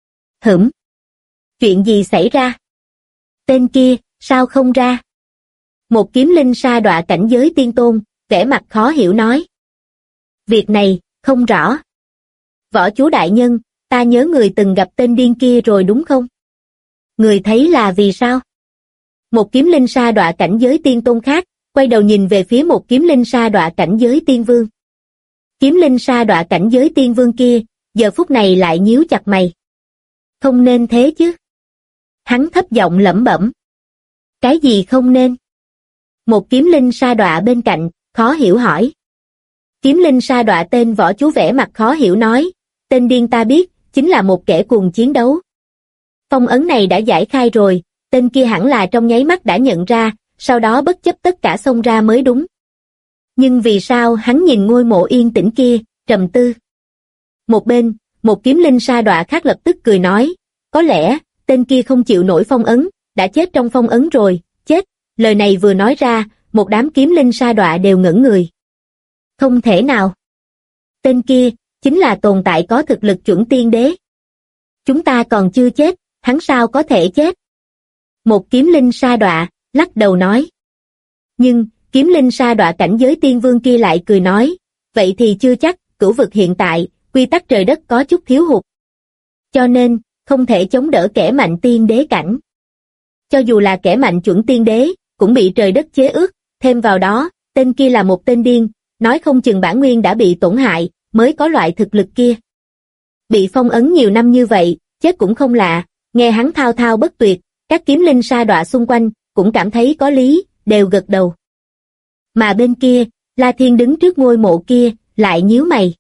Chuyện gì xảy ra? Tên kia, sao không ra? Một kiếm linh sa đọa cảnh giới tiên tôn, vẻ mặt khó hiểu nói. Việc này, không rõ. Võ chúa đại nhân, ta nhớ người từng gặp tên điên kia rồi đúng không? Người thấy là vì sao? Một kiếm linh sa đọa cảnh giới tiên tôn khác, quay đầu nhìn về phía một kiếm linh sa đọa cảnh giới tiên vương. Kiếm linh sa đọa cảnh giới tiên vương kia, giờ phút này lại nhíu chặt mày. Không nên thế chứ. Hắn thấp giọng lẩm bẩm. Cái gì không nên? Một kiếm linh sa đọa bên cạnh, khó hiểu hỏi. Kiếm linh sa đọa tên võ chú vẻ mặt khó hiểu nói, tên điên ta biết, chính là một kẻ cuồng chiến đấu. Phong ấn này đã giải khai rồi, tên kia hẳn là trong nháy mắt đã nhận ra, sau đó bất chấp tất cả xông ra mới đúng. Nhưng vì sao hắn nhìn ngôi mộ yên tĩnh kia, trầm tư. Một bên, một kiếm linh sa đọa khác lập tức cười nói, có lẽ, tên kia không chịu nổi phong ấn, đã chết trong phong ấn rồi, chết. Lời này vừa nói ra, một đám kiếm linh sa đọa đều ngẩn người. Không thể nào. Tên kia, chính là tồn tại có thực lực chuẩn tiên đế. Chúng ta còn chưa chết, hắn sao có thể chết? Một kiếm linh sa đọa, lắc đầu nói. Nhưng, kiếm linh sa đọa cảnh giới tiên vương kia lại cười nói, vậy thì chưa chắc, cửu vực hiện tại, quy tắc trời đất có chút thiếu hụt. Cho nên, không thể chống đỡ kẻ mạnh tiên đế cảnh. Cho dù là kẻ mạnh chuẩn tiên đế, cũng bị trời đất chế ước, thêm vào đó, tên kia là một tên điên, nói không chừng bản nguyên đã bị tổn hại, mới có loại thực lực kia. Bị phong ấn nhiều năm như vậy, chết cũng không lạ, nghe hắn thao thao bất tuyệt, các kiếm linh sa đọa xung quanh, cũng cảm thấy có lý, đều gật đầu. Mà bên kia, La Thiên đứng trước ngôi mộ kia, lại nhíu mày.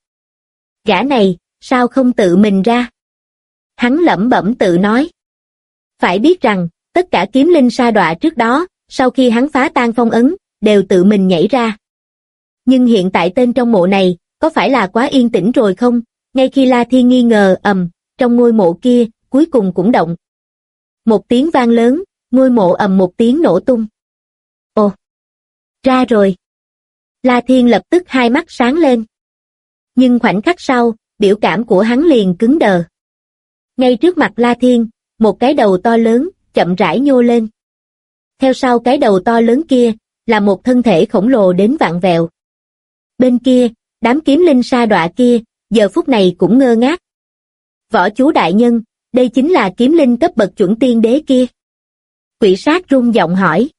Gã này, sao không tự mình ra? Hắn lẩm bẩm tự nói. Phải biết rằng, tất cả kiếm linh sa đọa trước đó, sau khi hắn phá tan phong ấn, đều tự mình nhảy ra. Nhưng hiện tại tên trong mộ này, có phải là quá yên tĩnh rồi không? Ngay khi La Thiên nghi ngờ, trong ngôi mộ kia, cuối cùng cũng động. Một tiếng vang lớn, ngôi mộ một tiếng nổ tung. Ồ! Ra rồi! La Thiên lập tức hai mắt sáng lên. Nhưng khoảnh khắc sau, biểu cảm của hắn liền cứng đờ. Ngay trước mặt La Thiên, một cái đầu to lớn, chậm rãi nhô lên. Theo sau cái đầu to lớn kia, là một thân thể khổng lồ đến vạn vẹo. Bên kia, đám kiếm linh sa đọa kia, giờ phút này cũng ngơ ngác. Võ chú đại nhân, đây chính là kiếm linh cấp bậc chuẩn tiên đế kia. Quỷ sát rung giọng hỏi.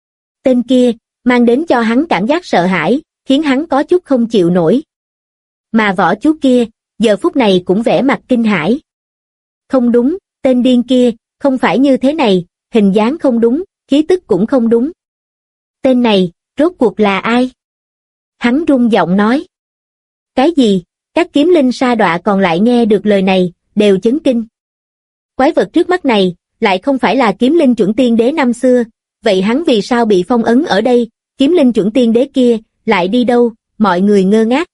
Tên kia, mang đến cho hắn cảm giác sợ hãi, khiến hắn có chút không chịu nổi. Mà võ chú kia, giờ phút này cũng vẻ mặt kinh hãi. Không đúng, tên điên kia, không phải như thế này, hình dáng không đúng, khí tức cũng không đúng. Tên này, rốt cuộc là ai? Hắn rung giọng nói. Cái gì? Các kiếm linh sa đọa còn lại nghe được lời này, đều chấn kinh. Quái vật trước mắt này, lại không phải là kiếm linh chuẩn tiên đế năm xưa, vậy hắn vì sao bị phong ấn ở đây, kiếm linh chuẩn tiên đế kia, lại đi đâu, mọi người ngơ ngác.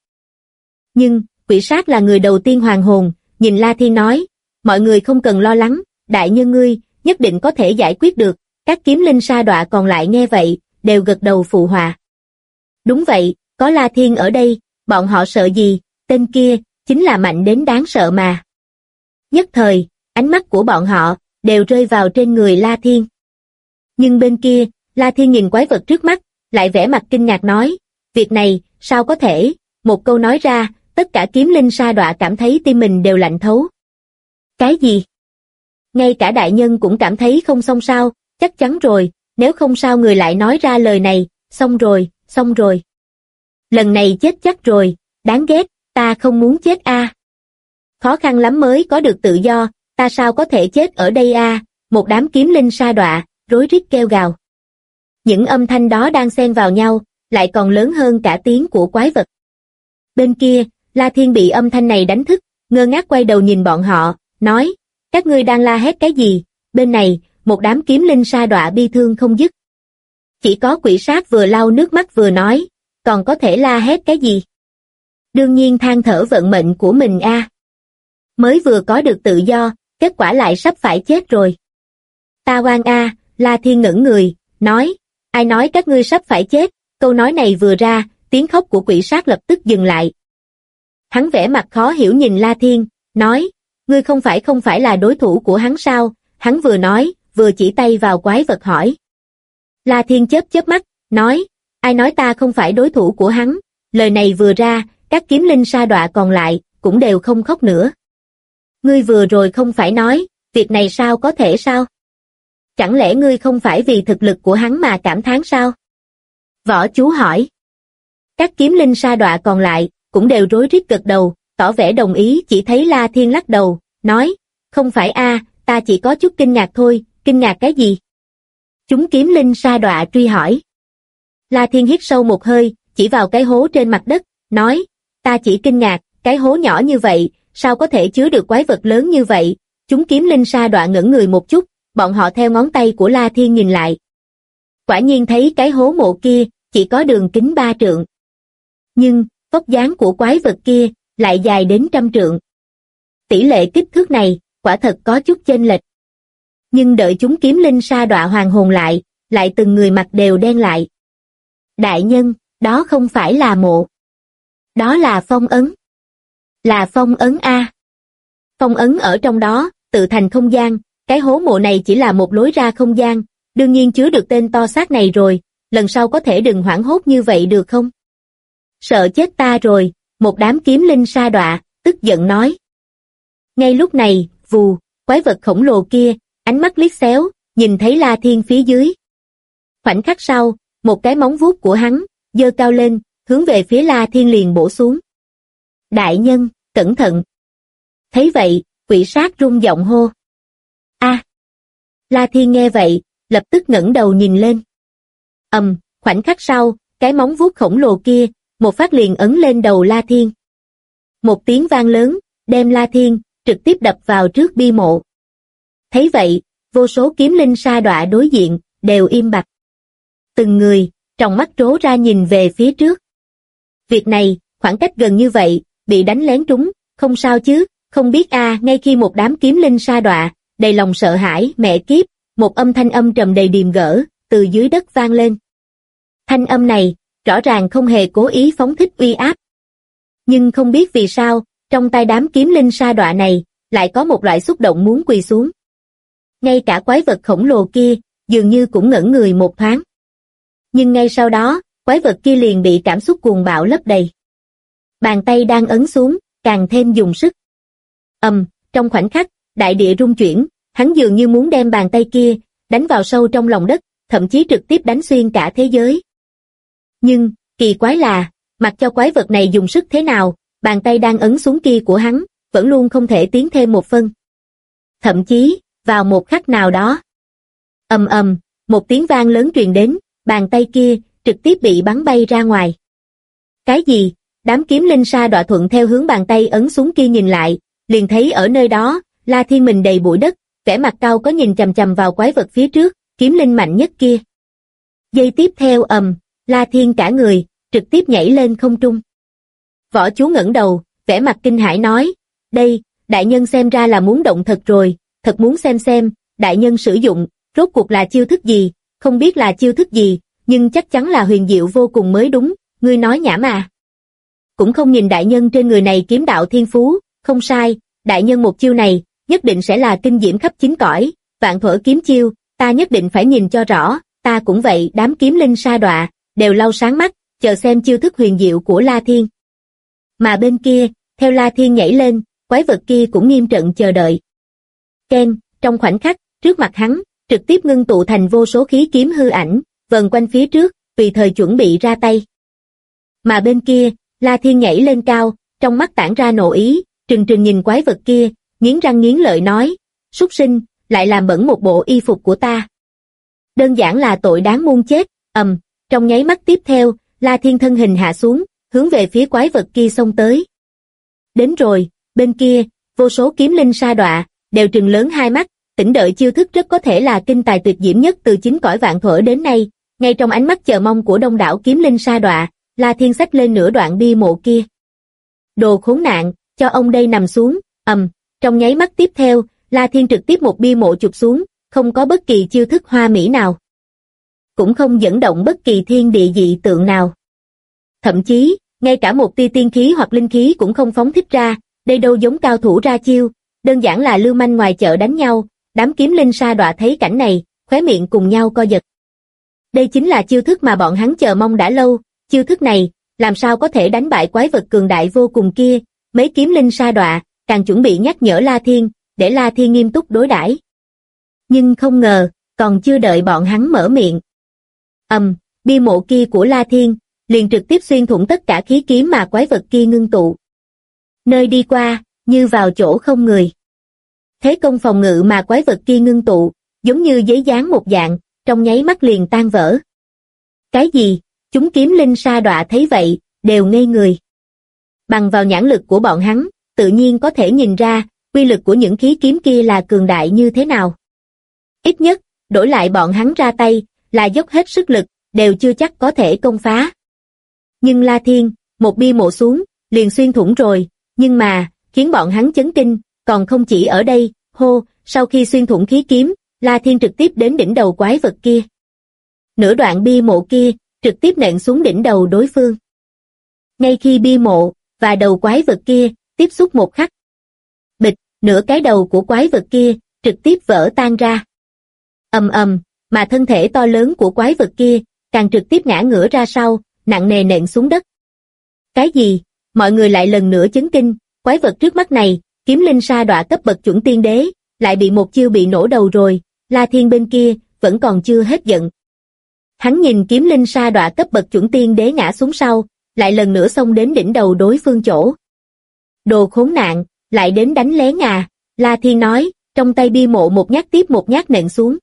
Nhưng, quỷ sát là người đầu tiên hoàn hồn, nhìn La Thiên nói, mọi người không cần lo lắng, đại nhân ngươi, nhất định có thể giải quyết được, các kiếm linh sa đọa còn lại nghe vậy, đều gật đầu phụ họa. Đúng vậy, có La Thiên ở đây, bọn họ sợ gì, tên kia, chính là mạnh đến đáng sợ mà. Nhất thời, ánh mắt của bọn họ, đều rơi vào trên người La Thiên. Nhưng bên kia, La Thiên nhìn quái vật trước mắt, lại vẻ mặt kinh ngạc nói, việc này, sao có thể, một câu nói ra, tất cả kiếm linh sa đọa cảm thấy tim mình đều lạnh thấu. Cái gì? Ngay cả đại nhân cũng cảm thấy không xong sao, chắc chắn rồi, nếu không sao người lại nói ra lời này, xong rồi, xong rồi. Lần này chết chắc rồi, đáng ghét, ta không muốn chết a. Khó khăn lắm mới có được tự do, ta sao có thể chết ở đây a? Một đám kiếm linh sa đọa, rối rít kêu gào. Những âm thanh đó đang xen vào nhau, lại còn lớn hơn cả tiếng của quái vật. Bên kia, La Thiên bị âm thanh này đánh thức, ngơ ngác quay đầu nhìn bọn họ, nói, các ngươi đang la hét cái gì? Bên này, một đám kiếm linh sa đọa bi thương không dứt. Chỉ có quỷ sát vừa lau nước mắt vừa nói, còn có thể la hét cái gì? Đương nhiên than thở vận mệnh của mình a. Mới vừa có được tự do, kết quả lại sắp phải chết rồi. Ta oan a, La Thiên ngẩng người, nói, ai nói các ngươi sắp phải chết? Câu nói này vừa ra, tiếng khóc của quỷ sát lập tức dừng lại. Hắn vẻ mặt khó hiểu nhìn La Thiên, nói, ngươi không phải là đối thủ của hắn sao? Hắn vừa nói, vừa chỉ tay vào quái vật hỏi. La Thiên chớp mắt, nói, ai nói ta không phải đối thủ của hắn? Lời này vừa ra, các kiếm linh sa đọa còn lại, cũng đều không khóc nữa. Ngươi vừa rồi không phải nói, việc này sao có thể sao? Chẳng lẽ ngươi không phải vì thực lực của hắn mà cảm thán sao? Võ chú hỏi. Các kiếm linh sa đọa còn lại, cũng đều rối rít gật đầu, tỏ vẻ đồng ý. Chỉ thấy La Thiên lắc đầu, nói, không phải a, ta chỉ có chút kinh ngạc thôi. Kinh ngạc cái gì? Chúng kiếm linh sa đọa truy hỏi. La Thiên hít sâu một hơi, chỉ vào cái hố trên mặt đất, nói, ta chỉ kinh ngạc, cái hố nhỏ như vậy, sao có thể chứa được quái vật lớn như vậy? Chúng kiếm linh sa đọa ngẩn người một chút, bọn họ theo ngón tay của La Thiên nhìn lại. Quả nhiên thấy cái hố mộ kia, chỉ có đường kính 3 trượng. Nhưng, vóc dáng của quái vật kia, lại dài đến 100 trượng. Tỷ lệ kích thước này, quả thật có chút chênh lệch. Nhưng đợi chúng kiếm linh sa đọa hoàn hồn lại từng người mặt đều đen lại. Đại nhân, đó không phải là mộ. Đó là phong ấn. Là phong ấn a. Phong ấn ở trong đó, tự thành không gian, cái hố mộ này chỉ là một lối ra không gian, đương nhiên chứa được tên to xác này rồi, lần sau có thể đừng hoảng hốt như vậy được không? Sợ chết ta rồi, một đám kiếm linh sa đọa, tức giận nói. Ngay lúc này, vù, quái vật khổng lồ kia, ánh mắt liếc xéo, nhìn thấy La Thiên phía dưới. Khoảnh khắc sau, một cái móng vuốt của hắn, giơ cao lên, hướng về phía La Thiên liền bổ xuống. Đại nhân, cẩn thận. Thấy vậy, quỷ sát rung giọng hô. A! La Thiên nghe vậy, lập tức ngẩng đầu nhìn lên. Khoảnh khắc sau, cái móng vuốt khổng lồ kia, một phát liền ấn lên đầu La Thiên. Một tiếng vang lớn, đem La Thiên, trực tiếp đập vào trước bia mộ. Thấy vậy, vô số kiếm linh sa đọa đối diện, đều im bặt. Từng người, tròng mắt trố ra nhìn về phía trước. Việc này, khoảng cách gần như vậy, bị đánh lén trúng, không sao chứ, không biết ngay khi một đám kiếm linh sa đọa, đầy lòng sợ hãi, mẹ kiếp, một âm thanh âm trầm đầy điềm gỡ, từ dưới đất vang lên. Thanh âm này, rõ ràng không hề cố ý phóng thích uy áp. Nhưng không biết vì sao, trong tay đám kiếm linh sa đọa này, lại có một loại xúc động muốn quỳ xuống. Ngay cả quái vật khổng lồ kia, dường như cũng ngẩn người một thoáng. Nhưng ngay sau đó, quái vật kia liền bị cảm xúc cuồng bạo lấp đầy. Bàn tay đang ấn xuống, càng thêm dùng sức. Trong khoảnh khắc, đại địa rung chuyển, hắn dường như muốn đem bàn tay kia, đánh vào sâu trong lòng đất, thậm chí trực tiếp đánh xuyên cả thế giới. Nhưng, kỳ quái là, mặc cho quái vật này dùng sức thế nào, bàn tay đang ấn xuống kia của hắn, vẫn luôn không thể tiến thêm một phân. Thậm chí, vào một khắc nào đó. Một tiếng vang lớn truyền đến, bàn tay kia, trực tiếp bị bắn bay ra ngoài. Cái gì? Đám kiếm linh sa đọa thuận theo hướng bàn tay ấn xuống kia nhìn lại, liền thấy ở nơi đó, La Thiên mình đầy bụi đất, vẻ mặt cao có nhìn chằm chằm vào quái vật phía trước, kiếm linh mạnh nhất kia. Giây tiếp theo La Thiên cả người, trực tiếp nhảy lên không trung. Võ Chú ngẩng đầu, vẻ mặt kinh hãi nói, đây, đại nhân xem ra là muốn động thật rồi, thật muốn xem, đại nhân sử dụng, rốt cuộc là chiêu thức gì, không biết là chiêu thức gì, nhưng chắc chắn là huyền diệu vô cùng mới đúng, ngươi nói nhảm à. Cũng không nhìn đại nhân trên người này kiếm đạo thiên phú, không sai, đại nhân một chiêu này, nhất định sẽ là kinh diễm khắp chín cõi, vạn thuở kiếm chiêu, ta nhất định phải nhìn cho rõ, ta cũng vậy. Đám kiếm linh sa đọa, đều lau sáng mắt, chờ xem chiêu thức huyền diệu của La Thiên. Mà bên kia, theo La Thiên nhảy lên, quái vật kia cũng nghiêm trận chờ đợi. Ken, trong khoảnh khắc, trước mặt hắn, trực tiếp ngưng tụ thành vô số khí kiếm hư ảnh, vần quanh phía trước, tùy thời chuẩn bị ra tay. Mà bên kia, La Thiên nhảy lên cao, trong mắt tản ra nộ ý, trừng trừng nhìn quái vật kia, nghiến răng nghiến lợi nói, súc sinh, lại làm bẩn một bộ y phục của ta. Đơn giản là tội đáng muôn chết. Trong nháy mắt tiếp theo, La Thiên thân hình hạ xuống, hướng về phía quái vật kia xông tới. Đến rồi, bên kia, vô số kiếm linh sa đọa, đều trừng lớn hai mắt, tỉnh đợi chiêu thức rất có thể là kinh tài tuyệt diễm nhất từ chín cõi vạn thuở đến nay. Ngay trong ánh mắt chờ mong của đông đảo kiếm linh sa đọa, La Thiên xách lên nửa đoạn bia mộ kia. Đồ khốn nạn, cho ông đây nằm xuống. Trong nháy mắt tiếp theo, La Thiên trực tiếp một bia mộ chụp xuống, không có bất kỳ chiêu thức hoa mỹ nào. Cũng không dẫn động bất kỳ thiên địa dị tượng nào. Thậm chí, ngay cả một tia tiên khí hoặc linh khí cũng không phóng thích ra, đây đâu giống cao thủ ra chiêu, đơn giản là lưu manh ngoài chợ đánh nhau. Đám kiếm linh sa đọa thấy cảnh này, khóe miệng cùng nhau co giật. Đây chính là chiêu thức mà bọn hắn chờ mong đã lâu, chiêu thức này, làm sao có thể đánh bại quái vật cường đại vô cùng kia. Mấy kiếm linh sa đọa, càng chuẩn bị nhắc nhở La Thiên, để La Thiên nghiêm túc đối đãi. Nhưng không ngờ, còn chưa đợi bọn hắn mở miệng. Bia mộ kia của La Thiên, liền trực tiếp xuyên thủng tất cả khí kiếm mà quái vật kia ngưng tụ. Nơi đi qua, như vào chỗ không người. Thế công phòng ngự mà quái vật kia ngưng tụ, giống như giấy dán một dạng, trong nháy mắt liền tan vỡ. Cái gì? Chúng kiếm linh sa đọa thấy vậy, đều ngây người. Bằng vào nhãn lực của bọn hắn, tự nhiên có thể nhìn ra, uy lực của những khí kiếm kia là cường đại như thế nào. Ít nhất, đổi lại bọn hắn ra tay, là dốc hết sức lực, đều chưa chắc có thể công phá. Nhưng La Thiên, một bia mộ xuống, liền xuyên thủng rồi, nhưng mà, khiến bọn hắn chấn kinh, còn không chỉ ở đây, hô, sau khi xuyên thủng khí kiếm, La Thiên trực tiếp đến đỉnh đầu quái vật kia. Nửa đoạn bia mộ kia, trực tiếp nện xuống đỉnh đầu đối phương. Ngay khi bia mộ, và đầu quái vật kia, tiếp xúc một khắc. Bịch, nửa cái đầu của quái vật kia, trực tiếp vỡ tan ra. Ầm ầm, mà thân thể to lớn của quái vật kia, càng trực tiếp ngã ngửa ra sau, nặng nề nện xuống đất. Cái gì? Mọi người lại lần nữa chấn kinh, quái vật trước mắt này, kiếm linh sa đọa cấp bậc chuẩn tiên đế, lại bị một chiêu bị nổ đầu rồi, La Thiên bên kia, vẫn còn chưa hết giận. Hắn nhìn kiếm linh sa đọa cấp bậc chuẩn tiên đế ngã xuống sau, lại lần nữa xông đến đỉnh đầu đối phương chỗ. Đồ khốn nạn, lại đến đánh lén à, La Thiên nói, trong tay bia mộ một nhát tiếp một nhát nện xuống.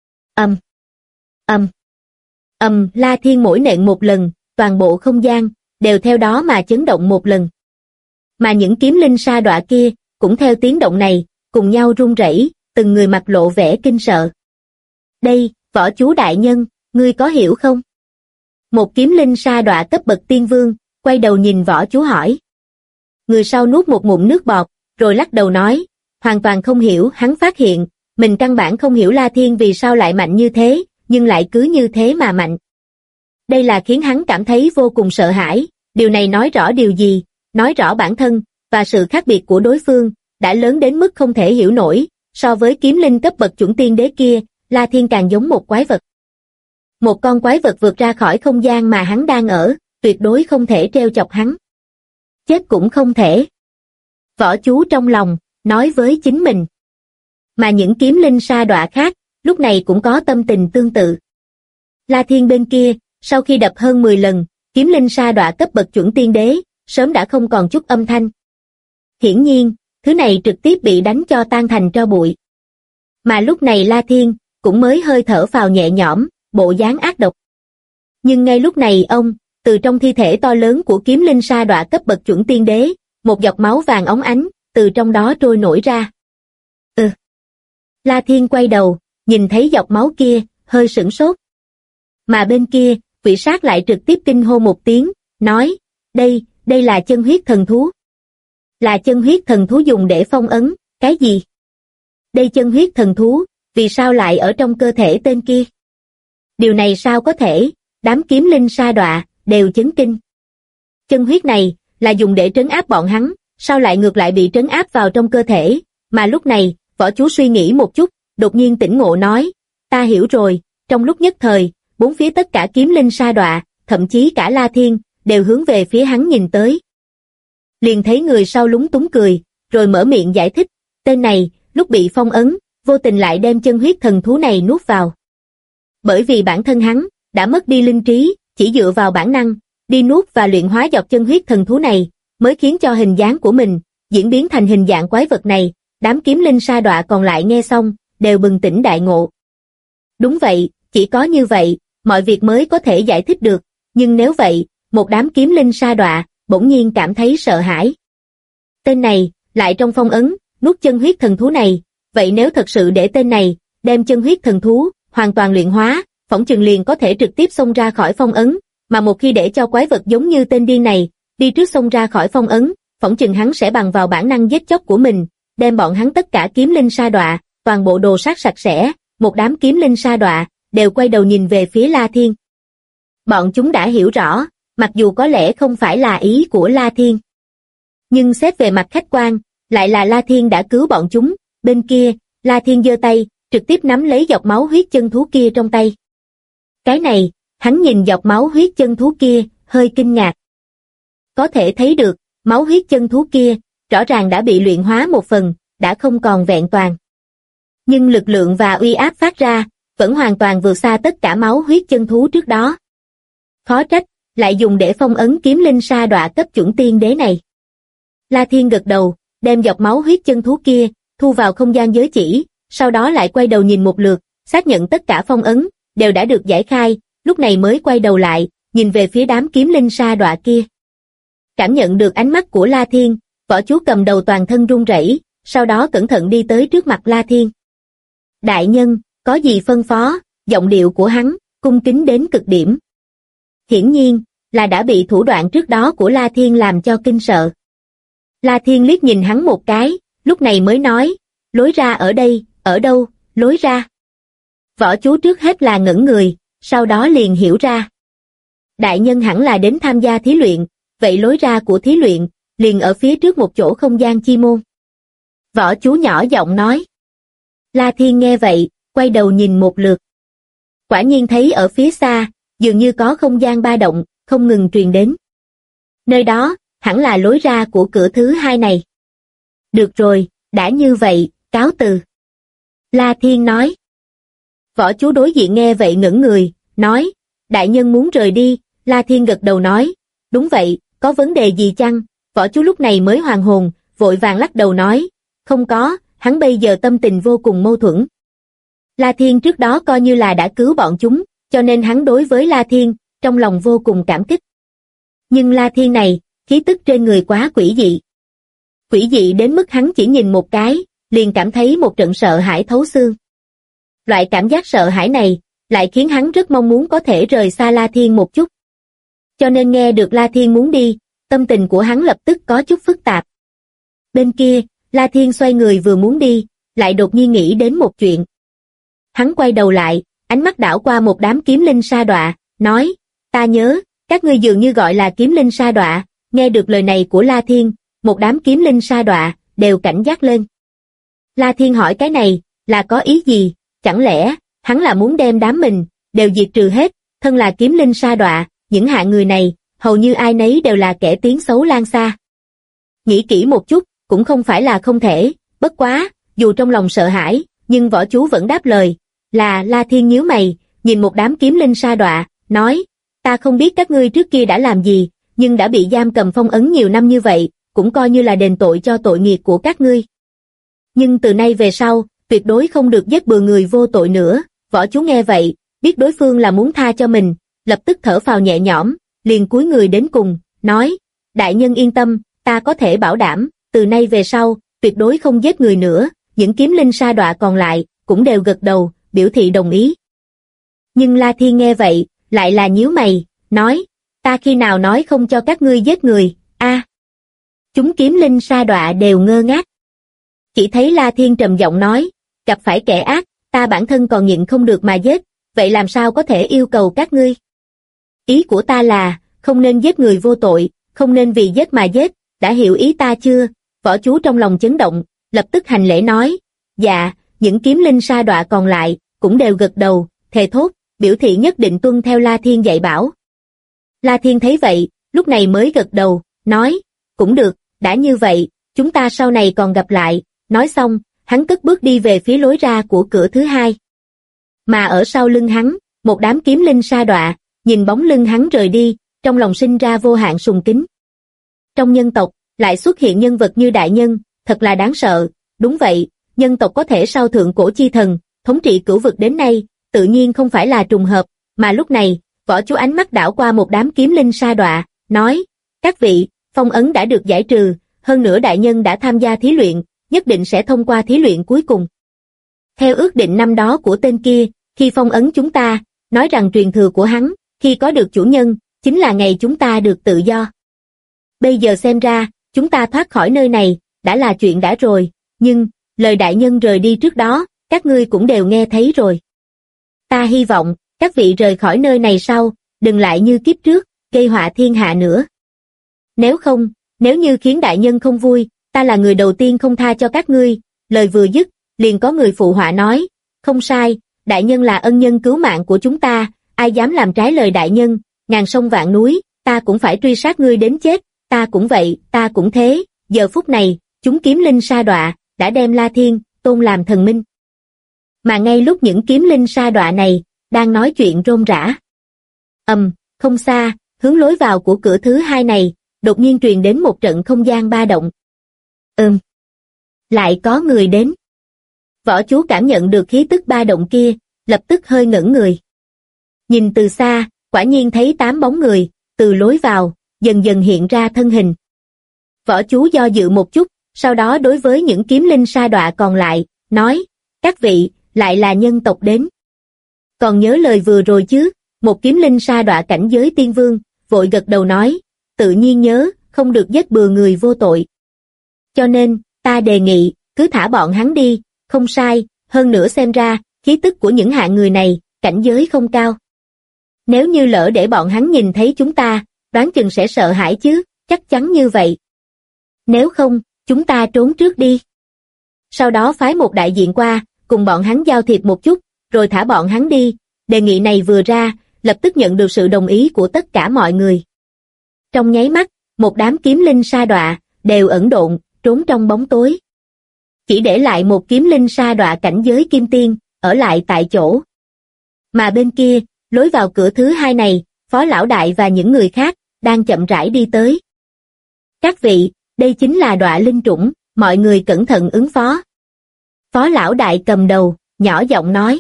La Thiên mỗi nện một lần, toàn bộ không gian, đều theo đó mà chấn động một lần. Mà những kiếm linh sa đọa kia, cũng theo tiếng động này, cùng nhau run rẩy, từng người mặt lộ vẻ kinh sợ. Đây, võ chú đại nhân, ngươi có hiểu không? Một kiếm linh sa đọa cấp bậc tiên vương, quay đầu nhìn võ chú hỏi. Người sau nuốt một ngụm nước bọt, rồi lắc đầu nói, hoàn toàn không hiểu. Hắn phát hiện, mình căn bản không hiểu La Thiên vì sao lại mạnh như thế, nhưng lại cứ như thế mà mạnh. Đây là khiến hắn cảm thấy vô cùng sợ hãi, điều này nói rõ điều gì? Nói rõ bản thân, và sự khác biệt của đối phương, đã lớn đến mức không thể hiểu nổi, so với kiếm linh cấp bậc chuẩn tiên đế kia, La Thiên càng giống một quái vật. Một con quái vật vượt ra khỏi không gian mà hắn đang ở, tuyệt đối không thể trêu chọc hắn. Chết cũng không thể. Võ chú trong lòng, nói với chính mình. Mà những kiếm linh sa đọa khác, lúc này cũng có tâm tình tương tự. La Thiên bên kia, sau khi đập hơn 10 lần, kiếm linh sa đọa cấp bậc chuẩn tiên đế, sớm đã không còn chút âm thanh. Hiển nhiên, thứ này trực tiếp bị đánh cho tan thành tro bụi. Mà lúc này La Thiên, cũng mới hơi thở phào nhẹ nhõm, bộ dáng ác độc. Nhưng ngay lúc này ông, từ trong thi thể to lớn của kiếm linh sa đọa cấp bậc chuẩn tiên đế, một giọt máu vàng óng ánh, từ trong đó trôi nổi ra. La Thiên quay đầu, nhìn thấy giọt máu kia, hơi sửng sốt. Mà bên kia, quỷ sát lại trực tiếp kinh hô một tiếng, nói, đây là chân huyết thần thú. Là chân huyết thần thú dùng để phong ấn, cái gì? Đây chân huyết thần thú, vì sao lại ở trong cơ thể tên kia? Điều này sao có thể, đám kiếm linh sa đọa, đều chấn kinh. Chân huyết này, là dùng để trấn áp bọn hắn, sao lại ngược lại bị trấn áp vào trong cơ thể, mà lúc này, võ chú suy nghĩ một chút, đột nhiên tỉnh ngộ nói, ta hiểu rồi, trong lúc nhất thời, bốn phía tất cả kiếm linh sa đọa, thậm chí cả La Thiên, đều hướng về phía hắn nhìn tới. Liền thấy người sau lúng túng cười, rồi mở miệng giải thích, tên này, lúc bị phong ấn, vô tình lại đem chân huyết thần thú này nuốt vào. Bởi vì bản thân hắn, đã mất đi linh trí, chỉ dựa vào bản năng, đi nuốt và luyện hóa giọt chân huyết thần thú này, mới khiến cho hình dáng của mình, diễn biến thành hình dạng quái vật này. Đám kiếm linh sa đọa còn lại nghe xong, đều bừng tỉnh đại ngộ. Đúng vậy, chỉ có như vậy, mọi việc mới có thể giải thích được, nhưng nếu vậy, một đám kiếm linh sa đọa, bỗng nhiên cảm thấy sợ hãi. Tên này, lại trong phong ấn, nuốt chân huyết thần thú này, vậy nếu thật sự để tên này, đem chân huyết thần thú, hoàn toàn luyện hóa, phỏng chừng liền có thể trực tiếp xông ra khỏi phong ấn, mà một khi để cho quái vật giống như tên điên này, đi trước xông ra khỏi phong ấn, phỏng chừng hắn sẽ bằng vào bản năng giết chóc của mình, đem bọn hắn tất cả kiếm linh sa đọa, toàn bộ đồ sát sạch sẽ. Một đám kiếm linh sa đọa, đều quay đầu nhìn về phía La Thiên. Bọn chúng đã hiểu rõ, mặc dù có lẽ không phải là ý của La Thiên. Nhưng xét về mặt khách quan, lại là La Thiên đã cứu bọn chúng. Bên kia, La Thiên giơ tay, trực tiếp nắm lấy giọt máu huyết chân thú kia trong tay. Cái này, hắn nhìn giọt máu huyết chân thú kia, hơi kinh ngạc. Có thể thấy được, máu huyết chân thú kia, rõ ràng đã bị luyện hóa một phần, đã không còn vẹn toàn. Nhưng lực lượng và uy áp phát ra, vẫn hoàn toàn vượt xa tất cả máu huyết chân thú trước đó. Khó trách, lại dùng để phong ấn kiếm linh sa đọa cấp chuẩn tiên đế này. La Thiên gật đầu, đem giọt máu huyết chân thú kia, thu vào không gian giới chỉ, sau đó lại quay đầu nhìn một lượt, xác nhận tất cả phong ấn, đều đã được giải khai, lúc này mới quay đầu lại, nhìn về phía đám kiếm linh sa đọa kia. Cảm nhận được ánh mắt của La Thiên, võ chú cầm đầu toàn thân run rẩy, sau đó cẩn thận đi tới trước mặt La Thiên. Đại nhân, có gì phân phó? Giọng điệu của hắn, cung kính đến cực điểm. Hiển nhiên, là đã bị thủ đoạn trước đó của La Thiên làm cho kinh sợ. La Thiên liếc nhìn hắn một cái, lúc này mới nói, lối ra ở đây, ở đâu, lối ra. Võ Chú trước hết là ngẩn người, sau đó liền hiểu ra. Đại nhân hẳn là đến tham gia thí luyện, vậy lối ra của thí luyện, liền ở phía trước một chỗ không gian chi môn. Võ Chú nhỏ giọng nói. La Thiên nghe vậy, quay đầu nhìn một lượt. Quả nhiên thấy ở phía xa, dường như có không gian ba động, không ngừng truyền đến. Nơi đó, hẳn là lối ra của cửa thứ hai này. Được rồi, đã như vậy, cáo từ. La Thiên nói. Võ Chú đối diện nghe vậy ngẩn người, nói, đại nhân muốn rời đi. La Thiên gật đầu nói, đúng vậy, có vấn đề gì chăng? Võ Chú lúc này mới hoàn hồn, vội vàng lắc đầu nói, không có, hắn bây giờ tâm tình vô cùng mâu thuẫn. La Thiên trước đó coi như là đã cứu bọn chúng, cho nên hắn đối với La Thiên, trong lòng vô cùng cảm kích. Nhưng La Thiên này, khí tức trên người quá quỷ dị. Quỷ dị đến mức hắn chỉ nhìn một cái, liền cảm thấy một trận sợ hãi thấu xương. Loại cảm giác sợ hãi này, lại khiến hắn rất mong muốn có thể rời xa La Thiên một chút. Cho nên nghe được La Thiên muốn đi, tâm tình của hắn lập tức có chút phức tạp. Bên kia, La Thiên xoay người vừa muốn đi, lại đột nhiên nghĩ đến một chuyện. Hắn quay đầu lại, ánh mắt đảo qua một đám kiếm linh sa đọa, nói, ta nhớ, các ngươi dường như gọi là kiếm linh sa đọa. Nghe được lời này của La Thiên, một đám kiếm linh sa đọa, đều cảnh giác lên. La Thiên hỏi cái này, là có ý gì, chẳng lẽ, hắn là muốn đem đám mình, đều diệt trừ hết, thân là kiếm linh sa đọa, những hạng người này, hầu như ai nấy đều là kẻ tiếng xấu lan xa. Nghĩ kỹ một chút, cũng không phải là không thể, bất quá, dù trong lòng sợ hãi, nhưng Võ Chú vẫn đáp lời, là La Thiên nhíu mày, nhìn một đám kiếm linh sa đọa, nói, ta không biết các ngươi trước kia đã làm gì, nhưng đã bị giam cầm phong ấn nhiều năm như vậy, cũng coi như là đền tội cho tội nghiệp của các ngươi. Nhưng từ nay về sau, tuyệt đối không được giết bừa người vô tội nữa. Võ Chú nghe vậy, biết đối phương là muốn tha cho mình, lập tức thở phào nhẹ nhõm, liền cúi người đến cùng, nói, đại nhân yên tâm, ta có thể bảo đảm, từ nay về sau, tuyệt đối không giết người nữa. Những kiếm linh sa đọa còn lại, cũng đều gật đầu, biểu thị đồng ý. Nhưng La Thiên nghe vậy, lại là nhíu mày, nói, ta khi nào nói không cho các ngươi giết người, chúng kiếm linh sa đọa đều ngơ ngác. Chỉ thấy La Thiên trầm giọng nói, gặp phải kẻ ác, ta bản thân còn nhịn không được mà giết, vậy làm sao có thể yêu cầu các ngươi? Ý của ta là, không nên giết người vô tội, không nên vì giết mà giết, đã hiểu ý ta chưa? Võ Chú trong lòng chấn động, lập tức hành lễ nói, dạ, những kiếm linh sa đọa còn lại, cũng đều gật đầu, thề thốt, biểu thị nhất định tuân theo La Thiên dạy bảo. La Thiên thấy vậy, lúc này mới gật đầu, nói, cũng được, đã như vậy, chúng ta sau này còn gặp lại. Nói xong, hắn cất bước đi về phía lối ra của cửa thứ hai. Mà ở sau lưng hắn, một đám kiếm linh sa đọa, nhìn bóng lưng hắn rời đi, trong lòng sinh ra vô hạn sùng kính. Trong nhân tộc, lại xuất hiện nhân vật như đại nhân, thật là đáng sợ. Đúng vậy, nhân tộc có thể sau thượng cổ chi thần, thống trị cửu vực đến nay, tự nhiên không phải là trùng hợp, mà lúc này, Võ Chú ánh mắt đảo qua một đám kiếm linh sa đọa, nói, các vị, phong ấn đã được giải trừ, hơn nữa đại nhân đã tham gia thí luyện, nhất định sẽ thông qua thí luyện cuối cùng. Theo ước định năm đó của tên kia, khi phong ấn chúng ta, nói rằng truyền thừa của hắn, khi có được chủ nhân, chính là ngày chúng ta được tự do. Bây giờ xem ra, chúng ta thoát khỏi nơi này, đã là chuyện đã rồi, nhưng, lời đại nhân rời đi trước đó, các ngươi cũng đều nghe thấy rồi. Ta hy vọng, các vị rời khỏi nơi này sau, đừng lại như kiếp trước, gây họa thiên hạ nữa. Nếu không, nếu như khiến đại nhân không vui, ta là người đầu tiên không tha cho các ngươi. Lời vừa dứt, liền có người phụ họa nói, không sai, đại nhân là ân nhân cứu mạng của chúng ta, ai dám làm trái lời đại nhân, ngàn sông vạn núi, ta cũng phải truy sát ngươi đến chết, ta cũng vậy, ta cũng thế. Giờ phút này, chúng kiếm linh sa đọa, đã đem La Thiên, tôn làm thần minh. Mà ngay lúc những kiếm linh sa đọa này, đang nói chuyện rôm rả. Không xa, hướng lối vào của cửa thứ hai này, đột nhiên truyền đến một trận không gian ba động. Lại có người đến. Võ Chú cảm nhận được khí tức ba động kia, lập tức hơi ngẩn người. Nhìn từ xa, quả nhiên thấy 8 bóng người, từ lối vào, dần dần hiện ra thân hình. Võ Chú do dự một chút, sau đó đối với những kiếm linh sa đọa còn lại, nói, các vị, lại là nhân tộc đến. Còn nhớ lời vừa rồi chứ, một kiếm linh sa đọa cảnh giới tiên vương, vội gật đầu nói, tự nhiên nhớ, không được giết bừa người vô tội. Cho nên, ta đề nghị, cứ thả bọn hắn đi, không sai, hơn nữa xem ra, khí tức của những hạng người này, cảnh giới không cao. Nếu như lỡ để bọn hắn nhìn thấy chúng ta, đoán chừng sẽ sợ hãi chứ, chắc chắn như vậy. Nếu không, chúng ta trốn trước đi. Sau đó phái một đại diện qua, cùng bọn hắn giao thiệp một chút, rồi thả bọn hắn đi. Đề nghị này vừa ra, lập tức nhận được sự đồng ý của tất cả mọi người. Trong nháy mắt, một đám kiếm linh sa đọa, đều ẩn độn, trốn trong bóng tối. Chỉ để lại một kiếm linh sa đọa cảnh giới kim tiên, ở lại tại chỗ. Mà bên kia, lối vào cửa thứ hai này, Phó Lão Đại và những người khác, đang chậm rãi đi tới. Các vị, đây chính là đọa linh trũng, mọi người cẩn thận ứng phó. Phó Lão Đại cầm đầu, nhỏ giọng nói.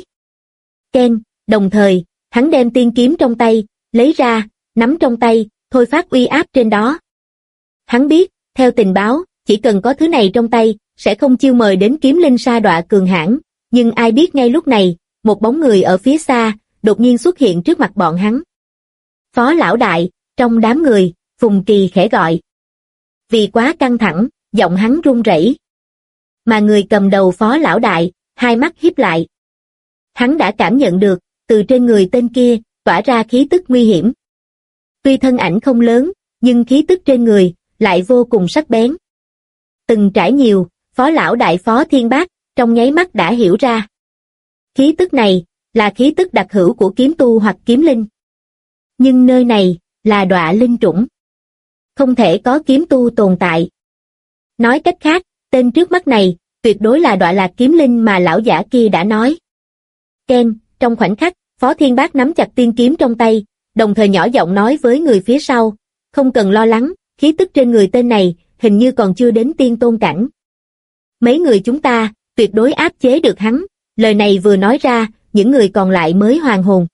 Ken, đồng thời, hắn đem tiên kiếm trong tay, lấy ra, nắm trong tay, thôi phát uy áp trên đó. Hắn biết, theo tình báo, chỉ cần có thứ này trong tay, sẽ không chiêu mời đến kiếm linh sa đọa cường hãn, nhưng ai biết ngay lúc này, một bóng người ở phía xa, đột nhiên xuất hiện trước mặt bọn hắn. Phó Lão Đại, trong đám người, Phùng Kỳ khẽ gọi. Vì quá căng thẳng, giọng hắn run rẩy. Mà người cầm đầu Phó Lão Đại, hai mắt híp lại. Hắn đã cảm nhận được, từ trên người tên kia, tỏa ra khí tức nguy hiểm. Tuy thân ảnh không lớn, nhưng khí tức trên người, lại vô cùng sắc bén. Từng trải nhiều, Phó Lão Đại Phó Thiên Bác, trong nháy mắt đã hiểu ra. Khí tức này, là khí tức đặc hữu của kiếm tu hoặc kiếm linh. Nhưng nơi này, là đọa linh trũng. Không thể có kiếm tu tồn tại. Nói cách khác, tên trước mắt này, tuyệt đối là đọa lạc kiếm linh mà lão giả kia đã nói. Ken, trong khoảnh khắc, Phó Thiên Bác nắm chặt tiên kiếm trong tay, đồng thời nhỏ giọng nói với người phía sau, không cần lo lắng, khí tức trên người tên này, hình như còn chưa đến tiên tôn cảnh. Mấy người chúng ta, tuyệt đối áp chế được hắn, lời này vừa nói ra, những người còn lại mới hoàn hồn.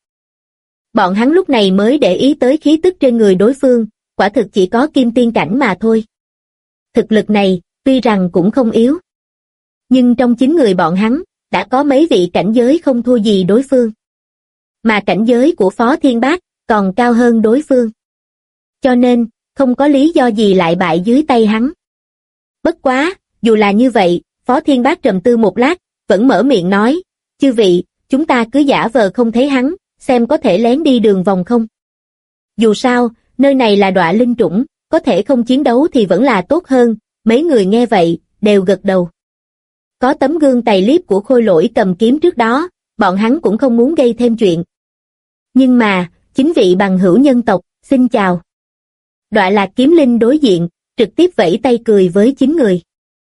Bọn hắn lúc này mới để ý tới khí tức trên người đối phương, quả thực chỉ có kim tiên cảnh mà thôi. Thực lực này, tuy rằng cũng không yếu. Nhưng trong 9 người bọn hắn, đã có mấy vị cảnh giới không thua gì đối phương. Mà cảnh giới của Phó Thiên Bác, còn cao hơn đối phương. Cho nên, không có lý do gì lại bại dưới tay hắn. Bất quá, dù là như vậy, Phó Thiên Bác trầm tư một lát, vẫn mở miệng nói, chư vị, chúng ta cứ giả vờ không thấy hắn, xem có thể lén đi đường vòng không. Dù sao, nơi này là đọa linh trũng, có thể không chiến đấu thì vẫn là tốt hơn, mấy người nghe vậy, đều gật đầu. Có tấm gương tày liếp của Khôi Lỗi cầm kiếm trước đó, bọn hắn cũng không muốn gây thêm chuyện. Nhưng mà, chính vị bằng hữu nhân tộc, xin chào. Đọa lạc kiếm linh đối diện, trực tiếp vẫy tay cười với 9 người.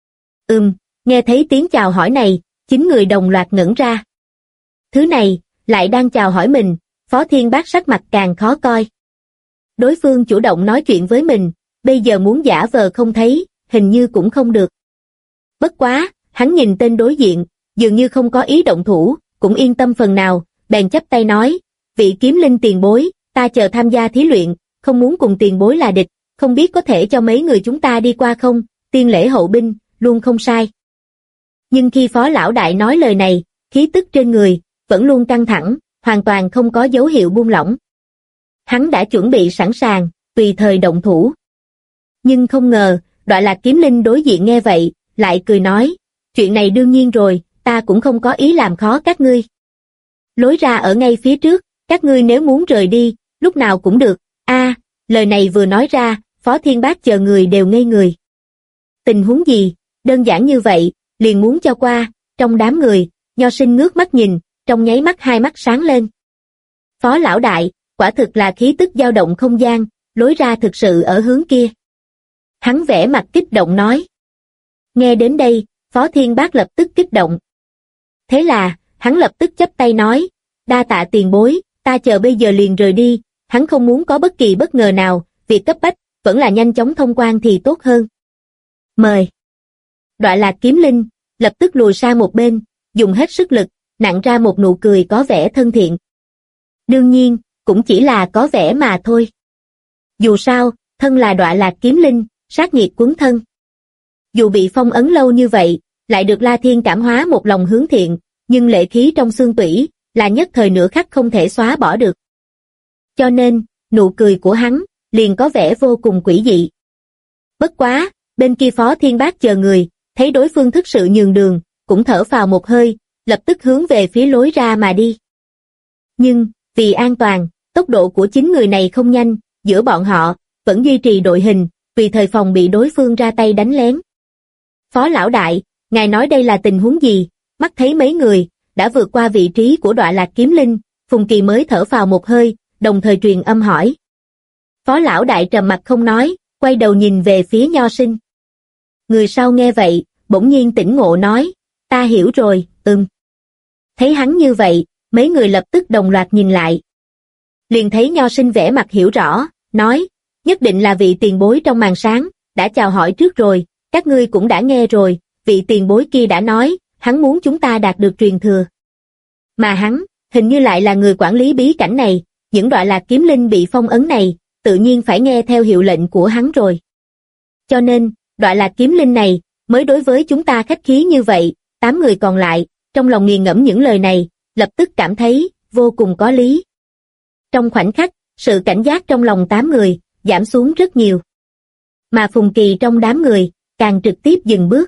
Nghe thấy tiếng chào hỏi này, 9 người đồng loạt ngẩn ra. Thứ này, lại đang chào hỏi mình, Phó Thiên Bác sắc mặt càng khó coi. Đối phương chủ động nói chuyện với mình, bây giờ muốn giả vờ không thấy, hình như cũng không được. Bất quá, hắn nhìn tên đối diện, dường như không có ý động thủ, cũng yên tâm phần nào, bèn chắp tay nói, vị kiếm linh tiền bối, ta chờ tham gia thí luyện, không muốn cùng tiền bối là địch, không biết có thể cho mấy người chúng ta đi qua không, tiên lễ hậu binh, luôn không sai. Nhưng khi Phó Lão Đại nói lời này, khí tức trên người, vẫn luôn căng thẳng, hoàn toàn không có dấu hiệu buông lỏng. Hắn đã chuẩn bị sẵn sàng, tùy thời động thủ. Nhưng không ngờ, đọa lạc kiếm linh đối diện nghe vậy, lại cười nói, chuyện này đương nhiên rồi, ta cũng không có ý làm khó các ngươi. Lối ra ở ngay phía trước, các ngươi nếu muốn rời đi, lúc nào cũng được. Lời này vừa nói ra, Phó Thiên Bác chờ người đều ngây người. Tình huống gì, đơn giản như vậy, liền muốn cho qua, trong đám người, Nho Sinh ngước mắt nhìn, trong nháy mắt hai mắt sáng lên. Phó Lão Đại, quả thực là khí tức dao động không gian, lối ra thực sự ở hướng kia. Hắn vẻ mặt kích động nói. Nghe đến đây, Phó Thiên Bác lập tức kích động. Thế là, hắn lập tức chắp tay nói, đa tạ tiền bối, ta chờ bây giờ liền rời đi, hắn không muốn có bất kỳ bất ngờ nào, việc cấp bách, vẫn là nhanh chóng thông quan thì tốt hơn. Mời. Đọa lạc kiếm linh, lập tức lùi sang một bên, dùng hết sức lực, nặn ra một nụ cười có vẻ thân thiện. Đương nhiên, cũng chỉ là có vẻ mà thôi. Dù sao, thân là đọa lạc kiếm linh, sát nghiệt cuốn thân. Dù bị phong ấn lâu như vậy, lại được La Thiên cảm hóa một lòng hướng thiện, nhưng lệ khí trong xương tủy, là nhất thời nửa khắc không thể xóa bỏ được. Cho nên, nụ cười của hắn, liền có vẻ vô cùng quỷ dị. Bất quá, bên kia Phó Thiên Bác chờ người, thấy đối phương thức sự nhường đường, cũng thở phào một hơi, lập tức hướng về phía lối ra mà đi. Nhưng, vì an toàn, tốc độ của chính người này không nhanh, giữa bọn họ, vẫn duy trì đội hình, vì thời phòng bị đối phương ra tay đánh lén. Phó lão đại, ngài nói đây là tình huống gì? Mắt thấy mấy người, đã vượt qua vị trí của Đọa Lạc Kiếm Linh, Phùng Kỳ mới thở phào một hơi, đồng thời truyền âm hỏi. Phó lão đại trầm mặt không nói, quay đầu nhìn về phía Nho Sinh. Người sau nghe vậy, bỗng nhiên tỉnh ngộ nói, ta hiểu rồi, Thấy hắn như vậy, mấy người lập tức đồng loạt nhìn lại. Liền thấy Nho Sinh vẻ mặt hiểu rõ, nói, nhất định là vị tiền bối trong màn sáng, đã chào hỏi trước rồi, các ngươi cũng đã nghe rồi, vị tiền bối kia đã nói, hắn muốn chúng ta đạt được truyền thừa. Mà hắn, hình như lại là người quản lý bí cảnh này, những Đọa Lạc Kiếm Linh bị phong ấn này, tự nhiên phải nghe theo hiệu lệnh của hắn rồi. Cho nên, Đọa Lạc Kiếm Linh này, mới đối với chúng ta khách khí như vậy, 8 người còn lại, trong lòng nghiền ngẫm những lời này, lập tức cảm thấy, vô cùng có lý. Trong khoảnh khắc, sự cảnh giác trong lòng 8 người, giảm xuống rất nhiều. Mà Phùng Kỳ trong đám người, càng trực tiếp dừng bước.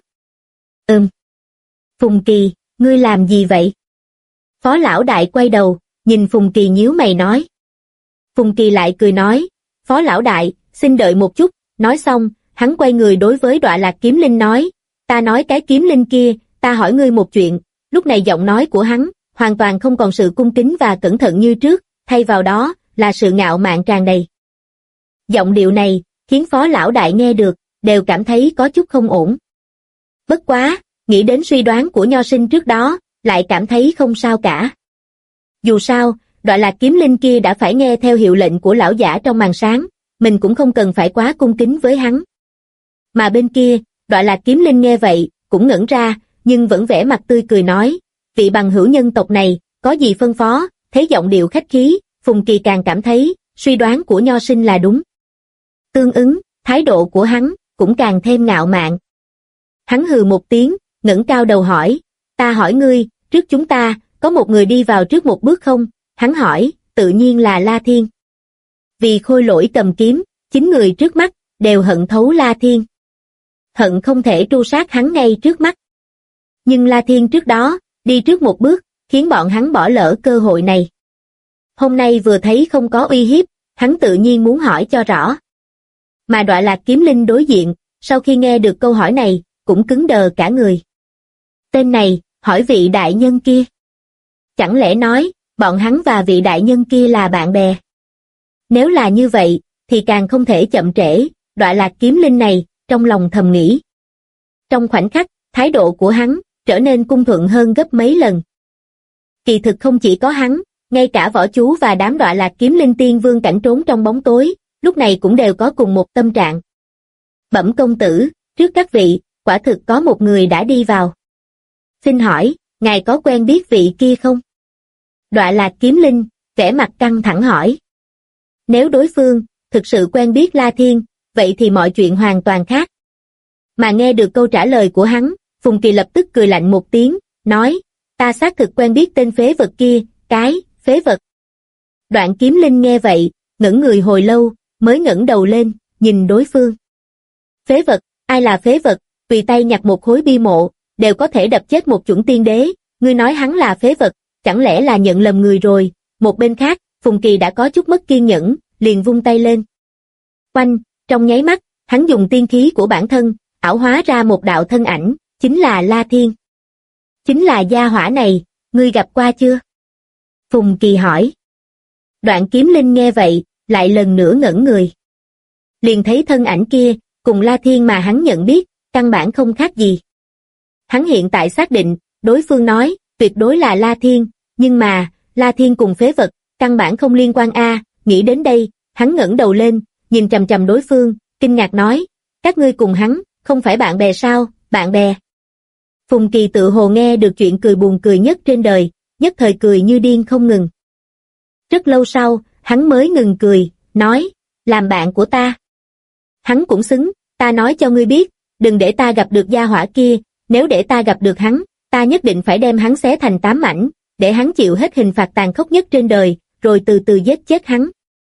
Phùng Kỳ, ngươi làm gì vậy? Phó lão đại quay đầu, nhìn Phùng Kỳ nhíu mày nói. Phùng Kỳ lại cười nói, Phó lão đại, xin đợi một chút, nói xong, hắn quay người đối với Đọa Lạc Kiếm Linh nói, ta nói cái kiếm linh kia, ta hỏi ngươi một chuyện, lúc này giọng nói của hắn, hoàn toàn không còn sự cung kính và cẩn thận như trước, thay vào đó, là sự ngạo mạn tràn đầy. Giọng điệu này, khiến Phó lão đại nghe được, đều cảm thấy có chút không ổn. Bất quá, nghĩ đến suy đoán của Nho Sinh trước đó, lại cảm thấy không sao cả. Dù sao, Đọa Lạc Kiếm Linh kia đã phải nghe theo hiệu lệnh của lão giả trong màn sáng, mình cũng không cần phải quá cung kính với hắn. Mà bên kia, Đọa Lạc Kiếm Linh nghe vậy, cũng ngẩn ra, nhưng vẫn vẻ mặt tươi cười nói, vị bằng hữu nhân tộc này, có gì phân phó, thấy giọng điệu khách khí, Phùng Kỳ càng cảm thấy, suy đoán của Nho Sinh là đúng. Tương ứng, thái độ của hắn, cũng càng thêm ngạo mạn. Hắn hừ một tiếng, ngẩng cao đầu hỏi, ta hỏi ngươi, trước chúng ta, có một người đi vào trước một bước không? Hắn hỏi, tự nhiên là La Thiên. Vì Khôi Lỗi cầm kiếm, 9 người trước mắt, đều hận thấu La Thiên. Hận không thể tru sát hắn ngay trước mắt. Nhưng La Thiên trước đó, đi trước một bước, khiến bọn hắn bỏ lỡ cơ hội này. Hôm nay vừa thấy không có uy hiếp, hắn tự nhiên muốn hỏi cho rõ. Mà Đọa Lạc Kiếm Linh đối diện, sau khi nghe được câu hỏi này, cũng cứng đờ cả người. Tên này, hỏi vị đại nhân kia. Chẳng lẽ nói, bọn hắn và vị đại nhân kia là bạn bè? Nếu là như vậy, thì càng không thể chậm trễ, Đọa Lạc Kiếm Linh này, trong lòng thầm nghĩ. Trong khoảnh khắc, thái độ của hắn, trở nên cung thuận hơn gấp mấy lần. Kỳ thực không chỉ có hắn, ngay cả Võ Chú và đám Đọa Lạc Kiếm Linh tiên vương cảnh trốn trong bóng tối, lúc này cũng đều có cùng một tâm trạng. Bẩm công tử, trước các vị, quả thực có một người đã đi vào. Xin hỏi, ngài có quen biết vị kia không? Đọa Lạc Kiếm Linh, vẻ mặt căng thẳng hỏi. Nếu đối phương, thực sự quen biết La Thiên, vậy thì mọi chuyện hoàn toàn khác. Mà nghe được câu trả lời của hắn, Phùng Kỳ lập tức cười lạnh một tiếng, nói, ta xác thực quen biết tên phế vật kia, cái, phế vật. Đoạn Kiếm Linh nghe vậy, ngẩn người hồi lâu, mới ngẩng đầu lên, nhìn đối phương. Phế vật, ai là phế vật, tùy tay nhặt một khối bia mộ, đều có thể đập chết một chuẩn tiên đế, ngươi nói hắn là phế vật, chẳng lẽ là nhận lầm người rồi. Một bên khác, Phùng Kỳ đã có chút mất kiên nhẫn, liền vung tay lên. Oanh, trong nháy mắt, hắn dùng tiên khí của bản thân, ảo hóa ra một đạo thân ảnh, chính là La Thiên. Chính là gia hỏa này, ngươi gặp qua chưa? Phùng Kỳ hỏi. Đoạn Kiếm Linh nghe vậy, lại lần nữa ngẩn người. Liền thấy thân ảnh kia, cùng La Thiên mà hắn nhận biết, căn bản không khác gì. Hắn hiện tại xác định, đối phương nói, tuyệt đối là La Thiên, nhưng mà, La Thiên cùng phế vật, căn bản không liên quan a. Nghĩ đến đây, hắn ngẩng đầu lên, nhìn chằm chằm đối phương, kinh ngạc nói, các ngươi cùng hắn, không phải bạn bè sao? Bạn bè? Phùng Kỳ tự hồ nghe được chuyện cười buồn cười nhất trên đời, nhất thời cười như điên không ngừng. Rất lâu sau, hắn mới ngừng cười, nói, làm bạn của ta. Hắn cũng xứng, ta nói cho ngươi biết, đừng để ta gặp được gia hỏa kia, nếu để ta gặp được hắn, ta nhất định phải đem hắn xé thành 8 mảnh, để hắn chịu hết hình phạt tàn khốc nhất trên đời, rồi từ từ giết chết hắn.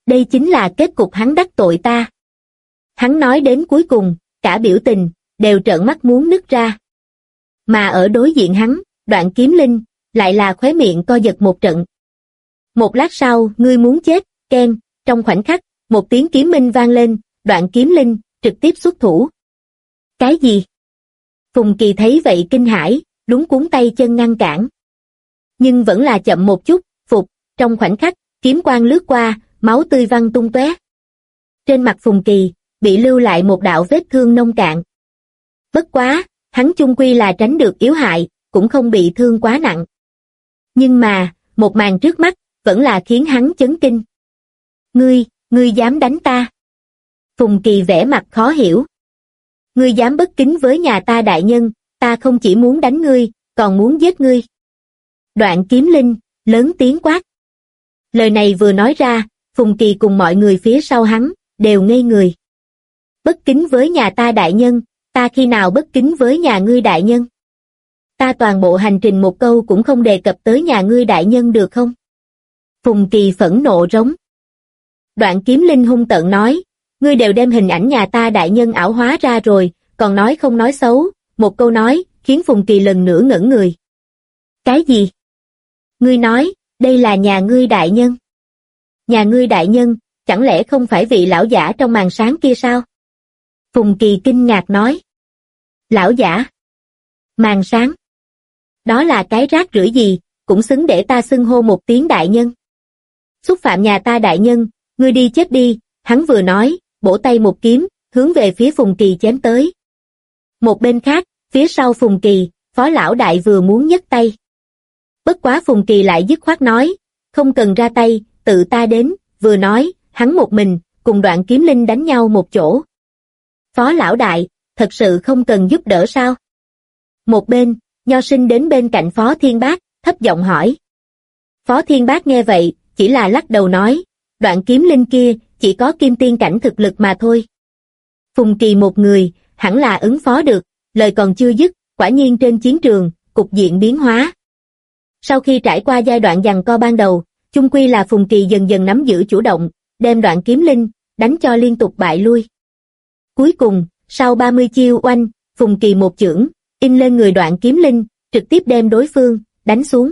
Đây chính là kết cục hắn đắc tội ta. Hắn nói đến cuối cùng, cả biểu tình, đều trợn mắt muốn nứt ra. Mà ở đối diện hắn, Đoạn Kiếm Linh, lại là khóe miệng co giật một trận. Một lát sau, ngươi muốn chết, keng, trong khoảnh khắc, một tiếng kiếm minh vang lên, Đoạn Kiếm Linh, trực tiếp xuất thủ. Cái gì? Phùng Kỳ thấy vậy kinh hãi, lúng cuống tay chân ngăn cản. Nhưng vẫn là chậm một chút, phục, trong khoảnh khắc, kiếm quang lướt qua, máu tươi văng tung tóe. Trên mặt Phùng Kỳ, bị lưu lại một đạo vết thương nông cạn. Bất quá, hắn chung quy là tránh được yếu hại, cũng không bị thương quá nặng. Nhưng mà, một màn trước mắt, vẫn là khiến hắn chấn kinh. Ngươi dám đánh ta? Phùng Kỳ vẻ mặt khó hiểu. Ngươi dám bất kính với nhà ta đại nhân, ta không chỉ muốn đánh ngươi, còn muốn giết ngươi. Đoạn Kiếm Linh, lớn tiếng quát. Lời này vừa nói ra, Phùng Kỳ cùng mọi người phía sau hắn, đều ngây người. Bất kính với nhà ta đại nhân, ta khi nào bất kính với nhà ngươi đại nhân? Ta toàn bộ hành trình một câu cũng không đề cập tới nhà ngươi đại nhân được không? Phùng Kỳ phẫn nộ rống. Đoạn Kiếm Linh hung tợn nói, ngươi đều đem hình ảnh nhà ta đại nhân ảo hóa ra rồi, còn nói không nói xấu, một câu nói, khiến Phùng Kỳ lần nữa ngẩn người. Cái gì? Ngươi nói, đây là nhà ngươi đại nhân? Nhà ngươi đại nhân, chẳng lẽ không phải vị lão giả trong màn sáng kia sao? Phùng Kỳ kinh ngạc nói. Lão giả? Màn sáng? Đó là cái rác rưởi gì, cũng xứng để ta xưng hô một tiếng đại nhân. Xúc phạm nhà ta đại nhân, ngươi đi chết đi, hắn vừa nói, bổ tay một kiếm, hướng về phía Phùng Kỳ chém tới. Một bên khác, phía sau Phùng Kỳ, Phó lão đại vừa muốn nhấc tay. Bất quá Phùng Kỳ lại dứt khoát nói, không cần ra tay, tự ta đến, vừa nói, hắn một mình, cùng Đoạn Kiếm Linh đánh nhau một chỗ. Phó lão đại, thật sự không cần giúp đỡ sao? Một bên, Nho Sinh đến bên cạnh Phó Thiên Bác, thấp giọng hỏi. Phó Thiên Bác nghe vậy, chỉ là lắc đầu nói, Đoạn Kiếm Linh kia, chỉ có kim tiên cảnh thực lực mà thôi. Phùng Kỳ một người, hẳn là ứng phó được, lời còn chưa dứt, quả nhiên trên chiến trường, cục diện biến hóa. Sau khi trải qua giai đoạn giằng co ban đầu, chung quy là Phùng Kỳ dần dần nắm giữ chủ động, đem Đoạn Kiếm Linh, đánh cho liên tục bại lui. Cuối cùng, sau 30 chiêu oanh, Phùng Kỳ một chưởng, in lên người Đoạn Kiếm Linh, trực tiếp đem đối phương, đánh xuống.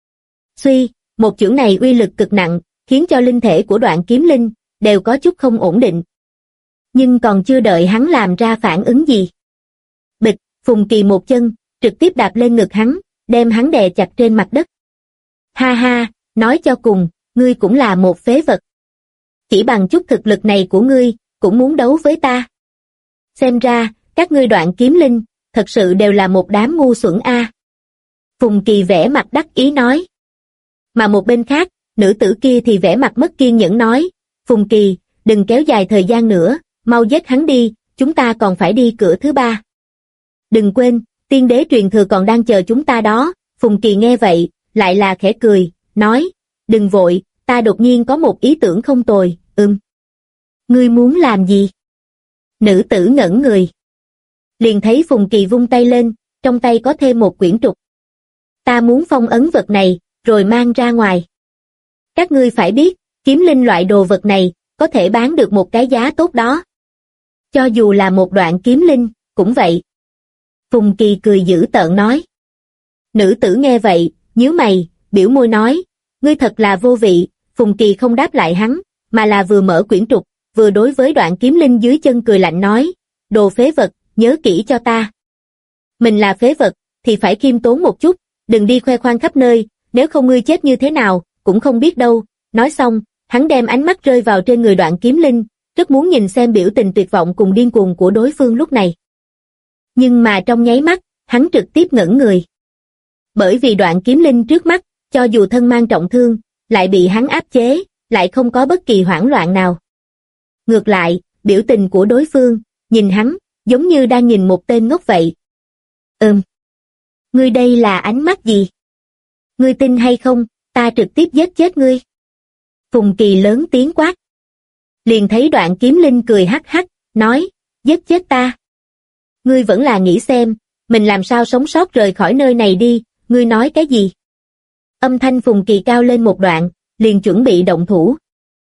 Suy, một chưởng này uy lực cực nặng, khiến cho linh thể của Đoạn Kiếm Linh, đều có chút không ổn định. Nhưng còn chưa đợi hắn làm ra phản ứng gì. Bịch, Phùng Kỳ một chân, trực tiếp đạp lên ngực hắn, đem hắn đè chặt trên mặt đất. Ha ha, nói cho cùng, ngươi cũng là một phế vật. Chỉ bằng chút thực lực này của ngươi, cũng muốn đấu với ta. Xem ra, các ngươi Đoạn Kiếm Linh, thật sự đều là một đám ngu xuẩn a. Phùng Kỳ vẻ mặt đắc ý nói. Mà một bên khác, nữ tử kia thì vẻ mặt mất kiên nhẫn nói, Phùng Kỳ, đừng kéo dài thời gian nữa, mau giết hắn đi, chúng ta còn phải đi cửa thứ ba. Đừng quên, tiên đế truyền thừa còn đang chờ chúng ta đó. Phùng Kỳ nghe vậy, lại là khẽ cười, nói, đừng vội, ta đột nhiên có một ý tưởng không tồi, Ngươi muốn làm gì? Nữ tử ngẩn người. Liền thấy Phùng Kỳ vung tay lên, trong tay có thêm một quyển trục. Ta muốn phong ấn vật này, rồi mang ra ngoài. Các ngươi phải biết, kiếm linh loại đồ vật này, có thể bán được một cái giá tốt đó. Cho dù là một đoạn kiếm linh, cũng vậy. Phùng Kỳ cười dữ tợn nói. Nữ tử nghe vậy, nhíu mày, biểu môi nói, ngươi thật là vô vị. Phùng Kỳ không đáp lại hắn, mà là vừa mở quyển trục, vừa đối với Đoạn Kiếm Linh dưới chân cười lạnh nói, đồ phế vật, nhớ kỹ cho ta. Mình là phế vật, thì phải khiêm tốn một chút, đừng đi khoe khoang khắp nơi, nếu không ngươi chết như thế nào, cũng không biết đâu. Nói xong, hắn đem ánh mắt rơi vào trên người Đoạn Kiếm Linh, rất muốn nhìn xem biểu tình tuyệt vọng cùng điên cuồng của đối phương lúc này. Nhưng mà trong nháy mắt, hắn trực tiếp ngẩn người. Bởi vì Đoạn Kiếm Linh trước mắt, cho dù thân mang trọng thương, lại bị hắn áp chế, lại không có bất kỳ hoảng loạn nào. Ngược lại, biểu tình của đối phương, nhìn hắn, giống như đang nhìn một tên ngốc vậy. Ngươi đây là ánh mắt gì? Ngươi tin hay không, ta trực tiếp giết chết ngươi. Phùng Kỳ lớn tiếng quát. Liền thấy Đoạn Kiếm Linh cười hắc hắc, nói, giết chết ta. Ngươi vẫn là nghĩ xem, mình làm sao sống sót rời khỏi nơi này đi, ngươi nói cái gì? Âm thanh Phùng Kỳ cao lên một đoạn, liền chuẩn bị động thủ.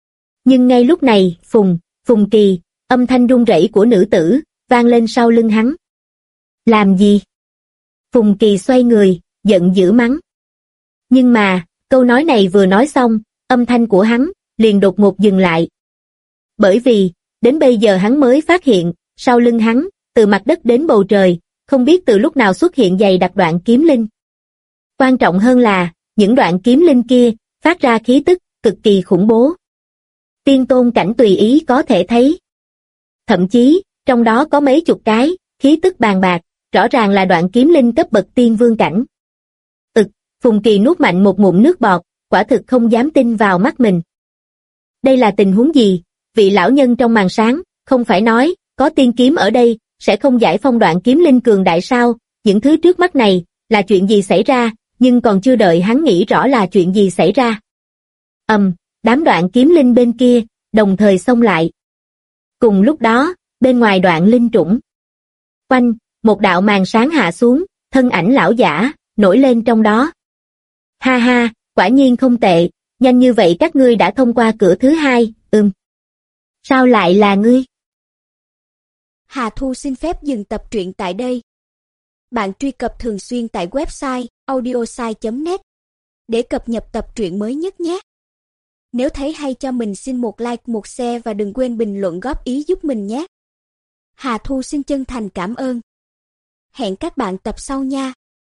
Nhưng ngay lúc này, Phùng Kỳ, âm thanh run rẩy của nữ tử, vang lên sau lưng hắn. Làm gì? Phùng Kỳ xoay người, giận dữ mắng. Nhưng mà, câu nói này vừa nói xong, âm thanh của hắn liền đột ngột dừng lại. Bởi vì, đến bây giờ hắn mới phát hiện, sau lưng hắn, từ mặt đất đến bầu trời, không biết từ lúc nào xuất hiện dày đặc đoạn kiếm linh. Quan trọng hơn là, những đoạn kiếm linh kia, phát ra khí tức, cực kỳ khủng bố. Tiên tôn cảnh tùy ý có thể thấy. Thậm chí, trong đó có mấy chục cái, khí tức bàn bạc, rõ ràng là đoạn kiếm linh cấp bậc tiên vương cảnh. Phùng Kỳ nuốt mạnh một ngụm nước bọt, quả thực không dám tin vào mắt mình. Đây là tình huống gì? Vị lão nhân trong màn sáng, không phải nói, có tiên kiếm ở đây, sẽ không giải phong đoạn kiếm linh cường đại sao? Những thứ trước mắt này, là chuyện gì xảy ra, nhưng còn chưa đợi hắn nghĩ rõ là chuyện gì xảy ra. Đám đoạn kiếm linh bên kia, đồng thời xông lại. Cùng lúc đó, bên ngoài đoạn linh trũng. Quanh, một đạo màn sáng hạ xuống, thân ảnh lão giả, nổi lên trong đó. Ha ha, quả nhiên không tệ, nhanh như vậy các ngươi đã thông qua cửa thứ hai, Sao lại là ngươi? Hà Thu xin phép dừng tập truyện tại đây. Bạn truy cập thường xuyên tại website audiosai.net để cập nhật tập truyện mới nhất nhé. Nếu thấy hay cho mình xin một like, một share và đừng quên bình luận góp ý giúp mình nhé. Hà Thu xin chân thành cảm ơn. Hẹn các bạn tập sau nha.